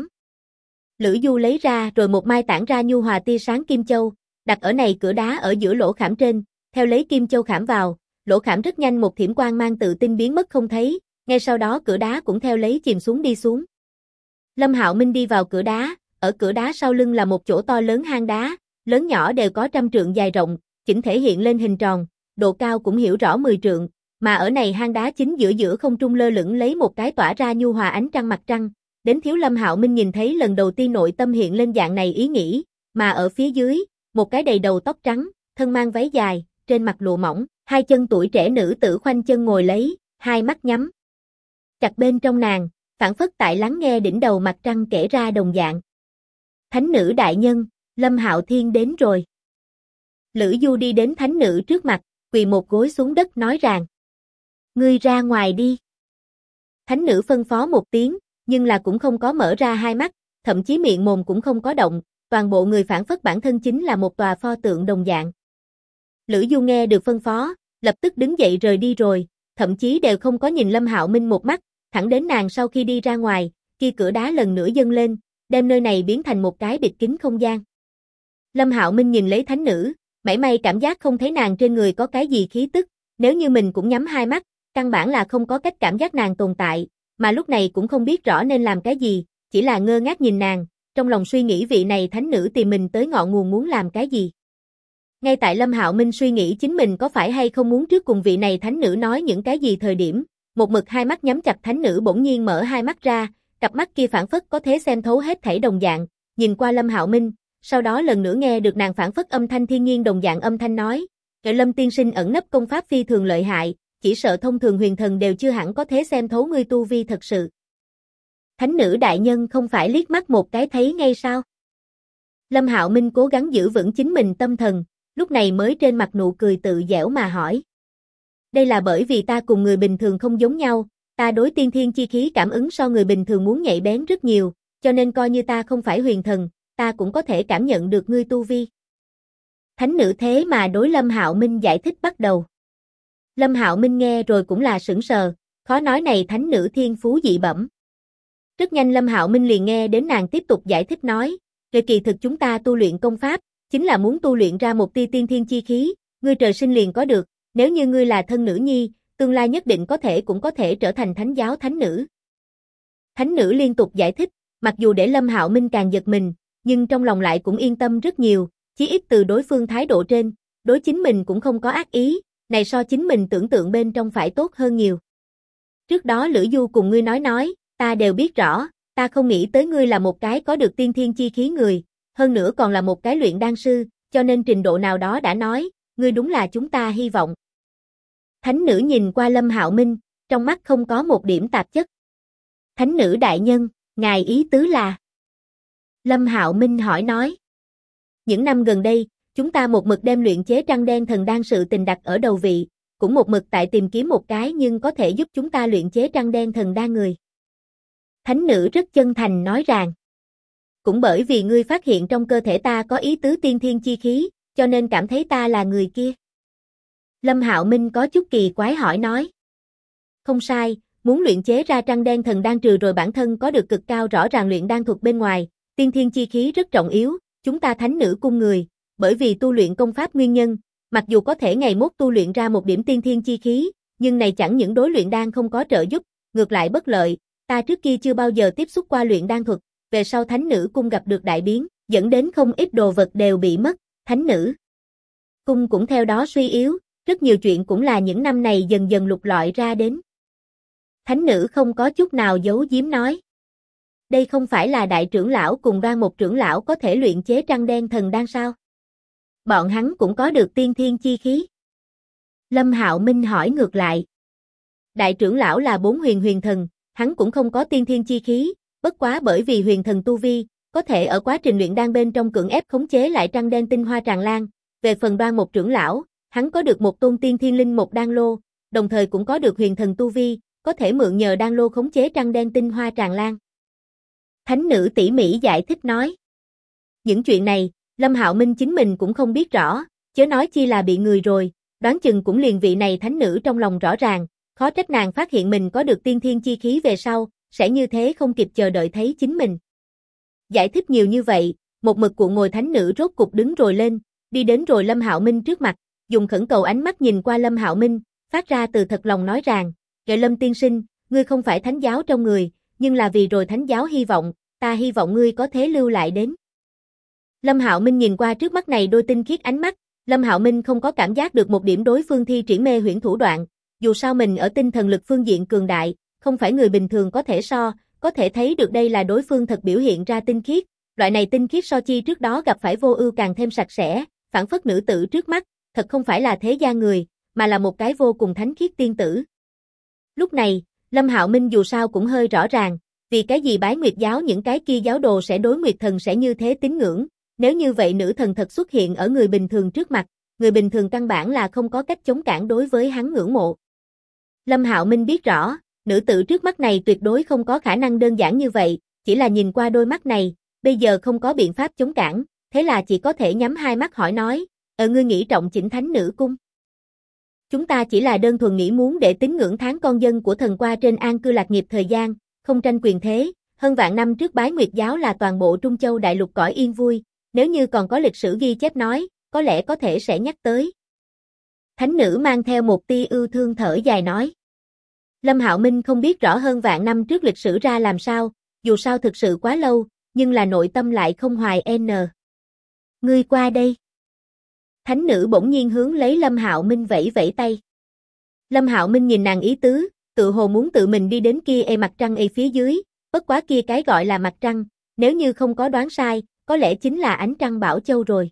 Speaker 1: Lữ Du lấy ra rồi một mai tản ra nhu hòa tia sáng kim châu, đặt ở này cửa đá ở giữa lỗ khảm trên, theo lấy kim châu khảm vào, lỗ khảm rất nhanh một thiểm quang mang tự tin biến mất không thấy, ngay sau đó cửa đá cũng theo lấy chìm xuống đi xuống. Lâm Hạo Minh đi vào cửa đá, ở cửa đá sau lưng là một chỗ to lớn hang đá, lớn nhỏ đều có 100 trượng dài rộng, chỉnh thể hiện lên hình tròn, độ cao cũng hiểu rõ 10 trượng, mà ở này hang đá chính giữa không trung lơ lửng lấy một cái tỏa ra nhu hòa ánh trăng mặt trăng, đến thiếu Lâm Hạo Minh nhìn thấy lần đầu tiên nội tâm hiện lên dạng này ý nghĩ, mà ở phía dưới, một cái đầy đầu tóc trắng, thân mang váy dài, trên mặt lụa mỏng, hai chân tuổi trẻ nữ tử khoanh chân ngồi lấy, hai mắt nhắm chặt bên trong nàng, phảng phất tại lắng nghe đỉnh đầu mặt trăng kể ra đồng dạng. Thánh nữ đại nhân, Lâm Hạo Thiên đến rồi. Lữ Du đi đến thánh nữ trước mặt, quỳ một gối xuống đất nói rằng, ngươi ra ngoài đi. Thánh nữ phân phó một tiếng, nhưng là cũng không có mở ra hai mắt, thậm chí miệng mồm cũng không có động, toàn bộ người phảng phất bản thân chính là một tòa pho tượng đồng dạng. Lữ Du nghe được phân phó, lập tức đứng dậy rời đi rồi, thậm chí đều không có nhìn Lâm Hạo Minh một mắt, thẳng đến nàng sau khi đi ra ngoài, kia cửa đá lần nữa dâng lên, đem nơi này biến thành một cái bịt kín không gian. Lâm Hạo Minh nhìn lấy thánh nữ, mảy may cảm giác không thấy nàng trên người có cái gì khí tức, nếu như mình cũng nhắm hai mắt, căn bản là không có cách cảm giác nàng tồn tại, mà lúc này cũng không biết rõ nên làm cái gì, chỉ là ngơ ngác nhìn nàng, trong lòng suy nghĩ vị này thánh nữ tìm mình tới ngọn nguồn muốn làm cái gì. Ngay tại Lâm Hạo Minh suy nghĩ chính mình có phải hay không muốn trước cùng vị này thánh nữ nói những cái gì thời điểm, một mực hai mắt nhắm chặt thánh nữ bỗng nhiên mở hai mắt ra, cặp mắt kia phảng phất có thể xem thấu hết thảy đồng dạng, nhìn qua Lâm Hạo Minh, sau đó lần nữa nghe được nàng phảng phất âm thanh thiên nhiên đồng dạng âm thanh nói, Lâm tiên sinh ẩn nấp công pháp phi thường lợi hại, chỉ sợ thông thường huyền thần đều chưa hẳn có thể xem thấu ngươi tu vi thật sự. Thánh nữ đại nhân không phải liếc mắt một cái thấy ngay sao? Lâm Hạo Minh cố gắng giữ vững chính mình tâm thần, lúc này mới trên mặt nụ cười tự dẻo mà hỏi. Đây là bởi vì ta cùng người bình thường không giống nhau, ta đối tiên thiên chi khí cảm ứng so người bình thường muốn nhạy bén rất nhiều, cho nên coi như ta không phải huyền thần, ta cũng có thể cảm nhận được ngươi tu vi. Thánh nữ thế mà đối Lâm Hạo Minh giải thích bắt đầu. Lâm Hạo Minh nghe rồi cũng là sững sờ, khó nói này thánh nữ thiên phú dị bẩm. Rất nhanh Lâm Hạo Minh liền nghe đến nàng tiếp tục giải thích nói, kỳ thực chúng ta tu luyện công pháp, chính là muốn tu luyện ra một tia tiên thiên chi khí, ngươi trời sinh liền có được, nếu như ngươi là thân nữ nhi, tương lai nhất định cũng có thể trở thành thánh giáo thánh nữ. Thánh nữ liên tục giải thích, mặc dù để Lâm Hạo Minh càng giật mình, nhưng trong lòng lại cũng yên tâm rất nhiều, chí ít từ đối phương thái độ trên, đối chính mình cũng không có ác ý, này so chính mình tưởng tượng bên trong phải tốt hơn nhiều. Trước đó Lữ Du cùng ngươi nói, ta đều biết rõ, ta không nghĩ tới ngươi là một cái có được tiên thiên chi khí người, hơn nữa còn là một cái luyện đan sư, cho nên trình độ nào đó đã nói, ngươi đúng là chúng ta hy vọng. Thánh nữ nhìn qua Lâm Hạo Minh, trong mắt không có một điểm tạp chất. Thánh nữ đại nhân, ngài ý tứ là? Lâm Hạo Minh hỏi nói. Những năm gần đây, chúng ta một mực đem luyện chế trăng đen thần đan sự tình đặt ở đầu vị, cũng một mực tại tìm kiếm một cái nhưng có thể giúp chúng ta luyện chế trăng đen thần đan người. Thánh nữ rất chân thành nói rằng, cũng bởi vì ngươi phát hiện trong cơ thể ta có ý tứ tiên thiên chi khí, cho nên cảm thấy ta là người kia. Lâm Hạo Minh có chút kỳ quái hỏi nói. Không sai, muốn luyện chế ra trăng đen thần đan trừ rồi bản thân có được cực cao rõ ràng luyện đan thuật bên ngoài, tiên thiên chi khí rất trọng yếu, chúng ta thánh nữ cung người, bởi vì tu luyện công pháp nguyên nhân, mặc dù có thể ngày mốt tu luyện ra một điểm tiên thiên chi khí, nhưng này chẳng những đối luyện đan không có trợ giúp, ngược lại bất lợi, ta trước kia chưa bao giờ tiếp xúc qua luyện đan thuật, về sau thánh nữ cung gặp được đại biến, dẫn đến không ít đồ vật đều bị mất, thánh nữ cung cũng theo đó suy yếu, rất nhiều chuyện cũng là những năm này dần dần lục lọi ra đến. Thánh nữ không có chút nào giấu giếm nói. Đây không phải là đại trưởng lão cùng Đoan một trưởng lão có thể luyện chế trăng đen thần đan sao? Bọn hắn cũng có được tiên thiên chi khí. Lâm Hạo Minh hỏi ngược lại. Đại trưởng lão là 4 huyền thần, hắn cũng không có tiên thiên chi khí, bất quá bởi vì huyền thần tu vi, có thể ở quá trình luyện đan bên trong cưỡng ép khống chế lại trăng đen tinh hoa tràn lan. Về phần Đoan Mộc trưởng lão, hắn có được một tôn tiên thiên linh một đan lô, đồng thời cũng có được huyền thần tu vi, có thể mượn nhờ đan lô khống chế trăng đen tinh hoa tràn lan. Thánh nữ tỉ mỉ giải thích nói. Những chuyện này, Lâm Hạo Minh chính mình cũng không biết rõ, chớ nói chi là bị người rồi, đoán chừng cũng liền vị này thánh nữ trong lòng rõ ràng, khó trách nàng phát hiện mình có được tiên thiên chi khí về sau, sẽ như thế không kịp chờ đợi thấy chính mình. Giải thích nhiều như vậy, một mực cuộn ngồi thánh nữ rốt cục đứng rồi lên, đi đến rồi Lâm Hạo Minh trước mặt, dùng khẩn cầu ánh mắt nhìn qua Lâm Hạo Minh, phát ra từ thật lòng nói rằng, "Kệ Lâm tiên sinh, ngươi không phải thánh giáo trong người, nhưng là vì rồi thánh giáo hy vọng, ta hy vọng ngươi có thể lưu lại đến." Lâm Hạo Minh nhìn qua trước mắt này đôi tinh khiết ánh mắt, Lâm Hạo Minh không có cảm giác được một điểm đối phương thi triển mê huyễn thủ đoạn, dù sao mình ở tinh thần lực phương diện cường đại, không phải người bình thường có thể so, có thể thấy được đây là đối phương thật biểu hiện ra tinh khiết, loại này tinh khiết so chi trước đó gặp phải Vô Ưu càng thêm sạch sẽ, phảng phất nữ tử trước mắt, thật không phải là thế gian người, mà là một cái vô cùng thánh khiết tiên tử. Lúc này, Lâm Hạo Minh dù sao cũng hơi rõ ràng, vì cái gì Bái Nguyệt giáo những cái kia giáo đồ sẽ đối Nguyệt thần sẽ như thế tín ngưỡng, nếu như vậy nữ thần thật xuất hiện ở người bình thường trước mặt, người bình thường căn bản là không có cách chống cản đối với hắn ngưỡng mộ. Lâm Hạo Minh biết rõ, nữ tử trước mắt này tuyệt đối không có khả năng đơn giản như vậy, chỉ là nhìn qua đôi mắt này, bây giờ không có biện pháp chống cản, thế là chỉ có thể nhắm hai mắt hỏi nói, ngươi nghĩ trọng chỉnh thánh nữ cung. Chúng ta chỉ là đơn thuần nghĩ muốn để tín ngưỡng tháng con dân của thần qua trên an cư lạc nghiệp thời gian, không tranh quyền thế, hơn vạn năm trước Bái Nguyệt giáo là toàn bộ Trung Châu đại lục cõi yên vui, nếu như còn có lịch sử ghi chép nói, có lẽ có thể sẽ nhắc tới. Thánh nữ mang theo một tia ưu thương thở dài nói. Lâm Hạo Minh không biết rõ hơn vạn năm trước lịch sử ra làm sao, dù sao thực sự quá lâu, nhưng là nội tâm lại không hoài n. Ngươi qua đây. Thánh nữ bỗng nhiên hướng lấy Lâm Hạo Minh vẫy vẫy tay. Lâm Hạo Minh nhìn nàng ý tứ, tự hồ muốn tự mình đi đến kia mặt trăng phía dưới, bất quá kia cái gọi là mặt trăng, nếu như không có đoán sai, có lẽ chính là ánh trăng Bảo Châu rồi.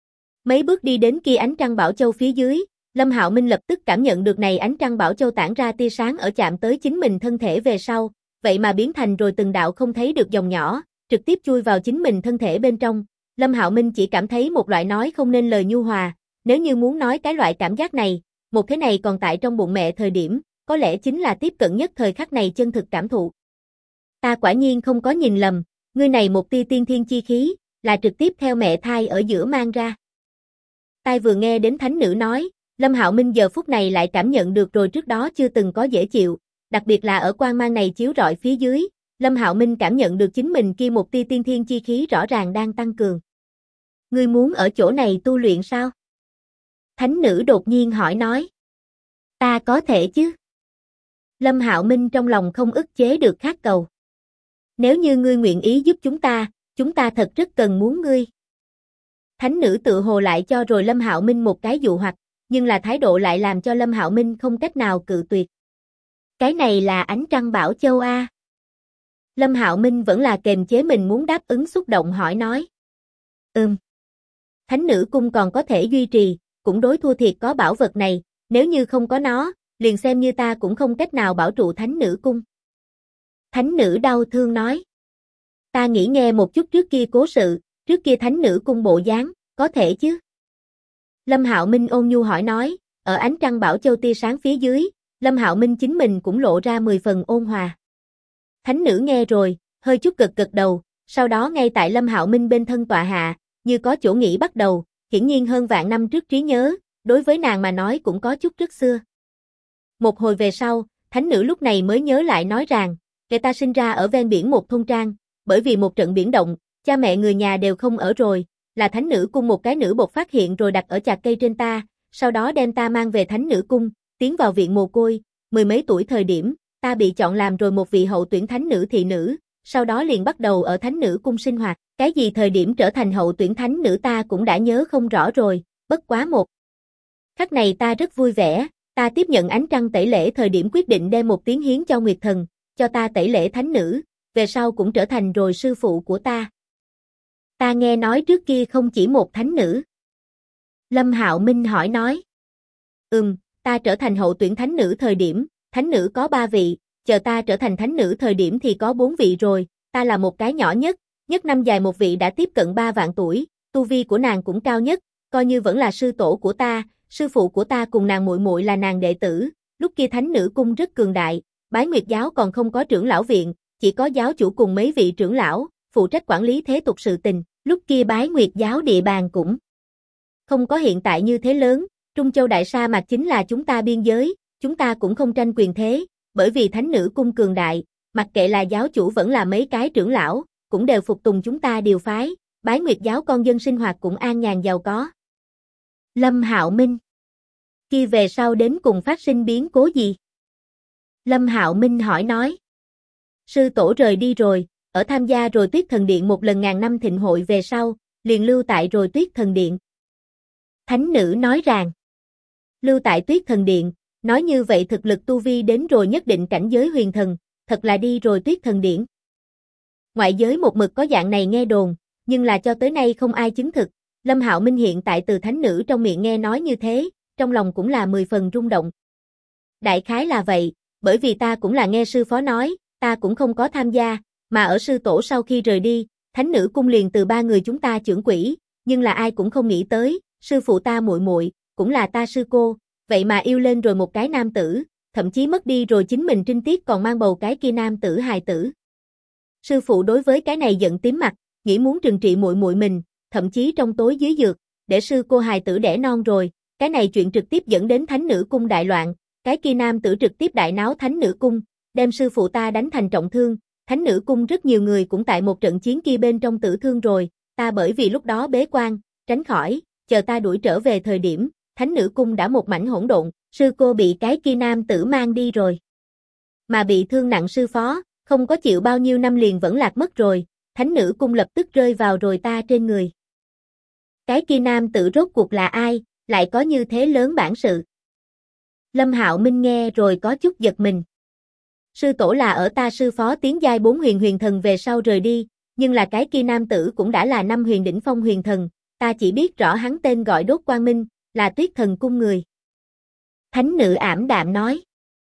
Speaker 1: Mấy bước đi đến kia ánh trăng Bảo Châu phía dưới, Lâm Hạo Minh lập tức cảm nhận được này ánh trăng Bảo Châu tản ra tia sáng ở chạm tới chính mình thân thể về sau, vậy mà biến thành rồi từng đạo không thấy được dòng nhỏ, trực tiếp chui vào chính mình thân thể bên trong. Lâm Hạo Minh chỉ cảm thấy một loại nói không nên lời nhu hòa, nếu như muốn nói cái loại cảm giác này, một thế này còn tại trong bụng mẹ thời điểm, có lẽ chính là tiếp cận nhất thời khắc này chân thực cảm thụ. Ta quả nhiên không có nhìn lầm, ngươi này một tia tiên thiên chi khí, là trực tiếp theo mẹ thai ở giữa mang ra. Tai vừa nghe đến thánh nữ nói, Lâm Hạo Minh giờ phút này lại cảm nhận được rồi trước đó chưa từng có dễ chịu, đặc biệt là ở quang mang này chiếu rọi phía dưới, Lâm Hạo Minh cảm nhận được chính mình kia một tia tiên thiên chi khí rõ ràng đang tăng cường. Ngươi muốn ở chỗ này tu luyện sao? Thánh nữ đột nhiên hỏi nói. Ta có thể chứ? Lâm Hạo Minh trong lòng không ức chế được khát cầu. Nếu như ngươi nguyện ý giúp chúng ta thật rất cần muốn ngươi. Thánh nữ tự hồ lại cho rồi Lâm Hạo Minh một cái dụ hoặc, nhưng là thái độ lại làm cho Lâm Hạo Minh không cách nào cự tuyệt. Cái này là ánh trăng Bảo Châu a. Lâm Hạo Minh vẫn là kềm chế mình muốn đáp ứng xúc động hỏi nói. Thánh nữ cung còn có thể duy trì, cũng đối thua thiệt có bảo vật này, nếu như không có nó, liền xem như ta cũng không cách nào bảo trụ thánh nữ cung. Thánh nữ đau thương nói. Ta nghĩ nghe một chút trước kia cố sự, trước kia thánh nữ cung bộ dáng, có thể chứ? Lâm Hạo Minh ôn nhu hỏi nói, ở ánh trăng Bảo Châu tia sáng phía dưới, Lâm Hạo Minh chính mình cũng lộ ra 10 phần ôn hòa. Thánh nữ nghe rồi, hơi chút gật gật đầu, sau đó ngay tại Lâm Hạo Minh bên thân tọa hạ, như có chỗ nghĩ bắt đầu, hiển nhiên hơn vạn năm trước trí nhớ, đối với nàng mà nói cũng có chút rất xưa. Một hồi về sau, thánh nữ lúc này mới nhớ lại nói rằng, kẻ ta sinh ra ở ven biển một thôn trang, bởi vì một trận biển động, cha mẹ người nhà đều không ở rồi, là thánh nữ cung một cái nữ bột phát hiện rồi đặt ở chạc cây trên ta, sau đó đem ta mang về thánh nữ cung, tiến vào viện mồ côi, 10 mấy tuổi thời điểm, ta bị chọn làm rồi một vị hậu tuyển thánh nữ thị nữ, sau đó liền bắt đầu ở thánh nữ cung sinh hoạt, cái gì thời điểm trở thành hậu tuyển thánh nữ ta cũng đã nhớ không rõ rồi, bất quá một khắc này ta rất vui vẻ, ta tiếp nhận ánh trăng tẩy lễ thời điểm quyết định đem một tiếng hiến cho Nguyệt Thần, cho ta tẩy lễ thánh nữ, về sau cũng trở thành rồi sư phụ của ta. Ta nghe nói trước kia không chỉ một thánh nữ. Lâm Hạo Minh hỏi nói. Ta trở thành hậu tuyển thánh nữ thời điểm, thánh nữ có 3 vị, chờ ta trở thành thánh nữ thời điểm thì có 4 vị rồi, ta là một cái nhỏ nhất, nhất năm dài một vị đã tiếp cận 3 vạn tuổi, tu vi của nàng cũng cao nhất, coi như vẫn là sư tổ của ta, sư phụ của ta cùng nàng muội muội là nàng đệ tử, lúc kia thánh nữ cung rất cường đại, Bái Nguyệt giáo còn không có trưởng lão viện, chỉ có giáo chủ cùng mấy vị trưởng lão, phụ trách quản lý thế tục sự tình, lúc kia Bái Nguyệt giáo địa bàn cũng không có hiện tại như thế lớn, Trung Châu Đại Sa Mạc chính là chúng ta biên giới, chúng ta cũng không tranh quyền thế, bởi vì thánh nữ cung cường đại, mặc kệ là giáo chủ vẫn là mấy cái trưởng lão, cũng đều phục tùng chúng ta điều phái, Bái Nguyệt giáo con dân sinh hoạt cũng an nhàn giàu có. Lâm Hạo Minh. Kia về sau đến cùng phát sinh biến cố gì? Lâm Hạo Minh hỏi nói. Sư tổ rời đi rồi, ở tham gia rồi Tuyết Thần Điện một lần ngàn năm thịnh hội về sau, liền lưu tại rồi Tuyết Thần Điện. Thánh nữ nói rằng, lưu tại Tuyết Thần Điện, nói như vậy thực lực tu vi đến rồi nhất định cảnh giới huyền thần, thật là đi rồi Tuyết Thần Điện. Ngoại giới một mực có dạng này nghe đồn, nhưng là cho tới nay không ai chứng thực. Lâm Hạo Minh hiện tại từ thánh nữ trong miệng nghe nói như thế, trong lòng cũng là 10 phần rung động. Đại khái là vậy, bởi vì ta cũng là nghe sư phó nói, ta cũng không có tham gia, mà ở sư tổ sau khi rời đi, thánh nữ cung liền từ 3 người chúng ta trưởng quỹ, nhưng là ai cũng không nghĩ tới, sư phụ ta muội muội, cũng là ta sư cô, vậy mà yêu lên rồi một cái nam tử, thậm chí mất đi rồi chính mình trinh tiết còn mang bầu cái kia nam tử hài tử. Sư phụ đối với cái này giận tím mặt, nghĩ muốn trừng trị muội muội mình, thậm chí trong tối dưới dược, để sư cô hài tử đẻ non rồi, cái này chuyện trực tiếp dẫn đến thánh nữ cung đại loạn, cái kia nam tử trực tiếp đại náo thánh nữ cung, đem sư phụ ta đánh thành trọng thương, thánh nữ cung rất nhiều người cũng tại một trận chiến kia bên trong tử thương rồi, ta bởi vì lúc đó bế quan, tránh khỏi, chờ ta đuổi trở về thời điểm, thánh nữ cung đã một mảnh hỗn độn, sư cô bị cái kia nam tử mang đi rồi. Mà bị thương nặng sư phó, không có chịu bao nhiêu năm liền vẫn lạc mất rồi, thánh nữ cung lập tức rơi vào rồi ta trên người. Cái kia nam tử rốt cuộc là ai, lại có như thế lớn bản sự. Lâm Hạo Minh nghe rồi có chút giật mình. Sư tổ là ở ta sư phó tiến giai 4 huyền thần về sau rời đi, nhưng là cái kia nam tử cũng đã là 5 huyền đỉnh phong huyền thần, ta chỉ biết rõ hắn tên gọi Đốt Quang Minh, là Tuyết Thần cung người. Thánh nữ ảm đạm nói.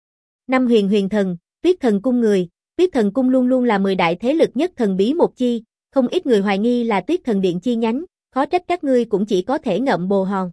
Speaker 1: 5 huyền thần, Tuyết Thần cung người, Tuyết Thần cung luôn luôn là 10 đại thế lực nhất thần bí một chi, không ít người hoài nghi là Tuyết Thần điện chi nhánh, khó trách các ngươi cũng chỉ có thể ngậm bồ hòn.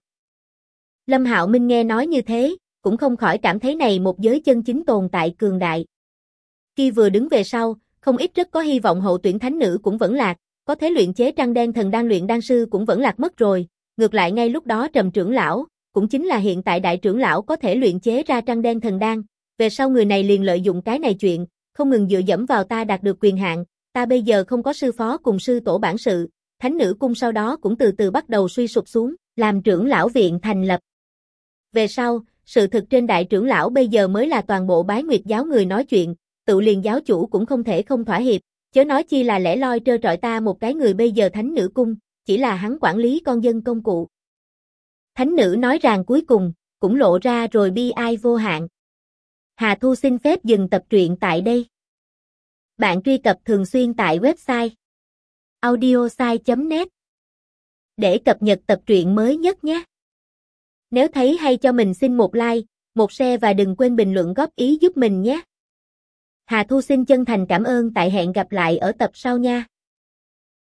Speaker 1: Lâm Hạo Minh nghe nói như thế, cũng không khỏi cảm thấy này một giới chân chính tồn tại cường đại. Khi vừa đứng về sau, không ít rất có hy vọng hậu tuyển thánh nữ cũng vẫn lạc, có thế luyện chế trăng đen thần đan luyện đan sư cũng vẫn lạc mất rồi, ngược lại ngay lúc đó Trầm trưởng lão, cũng chính là hiện tại đại trưởng lão có thể luyện chế ra trăng đen thần đan, về sau người này liền lợi dụng cái này chuyện, không ngừng dựa dẫm vào ta đạt được quyền hạn, ta bây giờ không có sư phó cùng sư tổ bản sự, thánh nữ cung sau đó cũng từ từ bắt đầu suy sụp xuống, làm trưởng lão viện thành lập. Về sau, sự thực trên đại trưởng lão bây giờ mới là toàn bộ Bái Nguyệt giáo người nói chuyện, tự liền giáo chủ cũng không thể không thỏa hiệp, chớ nói chi là lẻ loi trơ trọi ta một cái người bây giờ thánh nữ cung, chỉ là hắn quản lý con dân công cụ. Thánh nữ nói rằng cuối cùng, cũng lộ ra rồi bi ai vô hạn. Hà Thu xin phép dừng tập truyện tại đây. Bạn truy cập thường xuyên tại website audiosai.net để cập nhật tập truyện mới nhất nhé. Nếu thấy hay cho mình xin một like, một share và đừng quên bình luận góp ý giúp mình nhé. Hà Thu xin chân thành cảm ơn, tại hẹn gặp lại ở tập sau nha.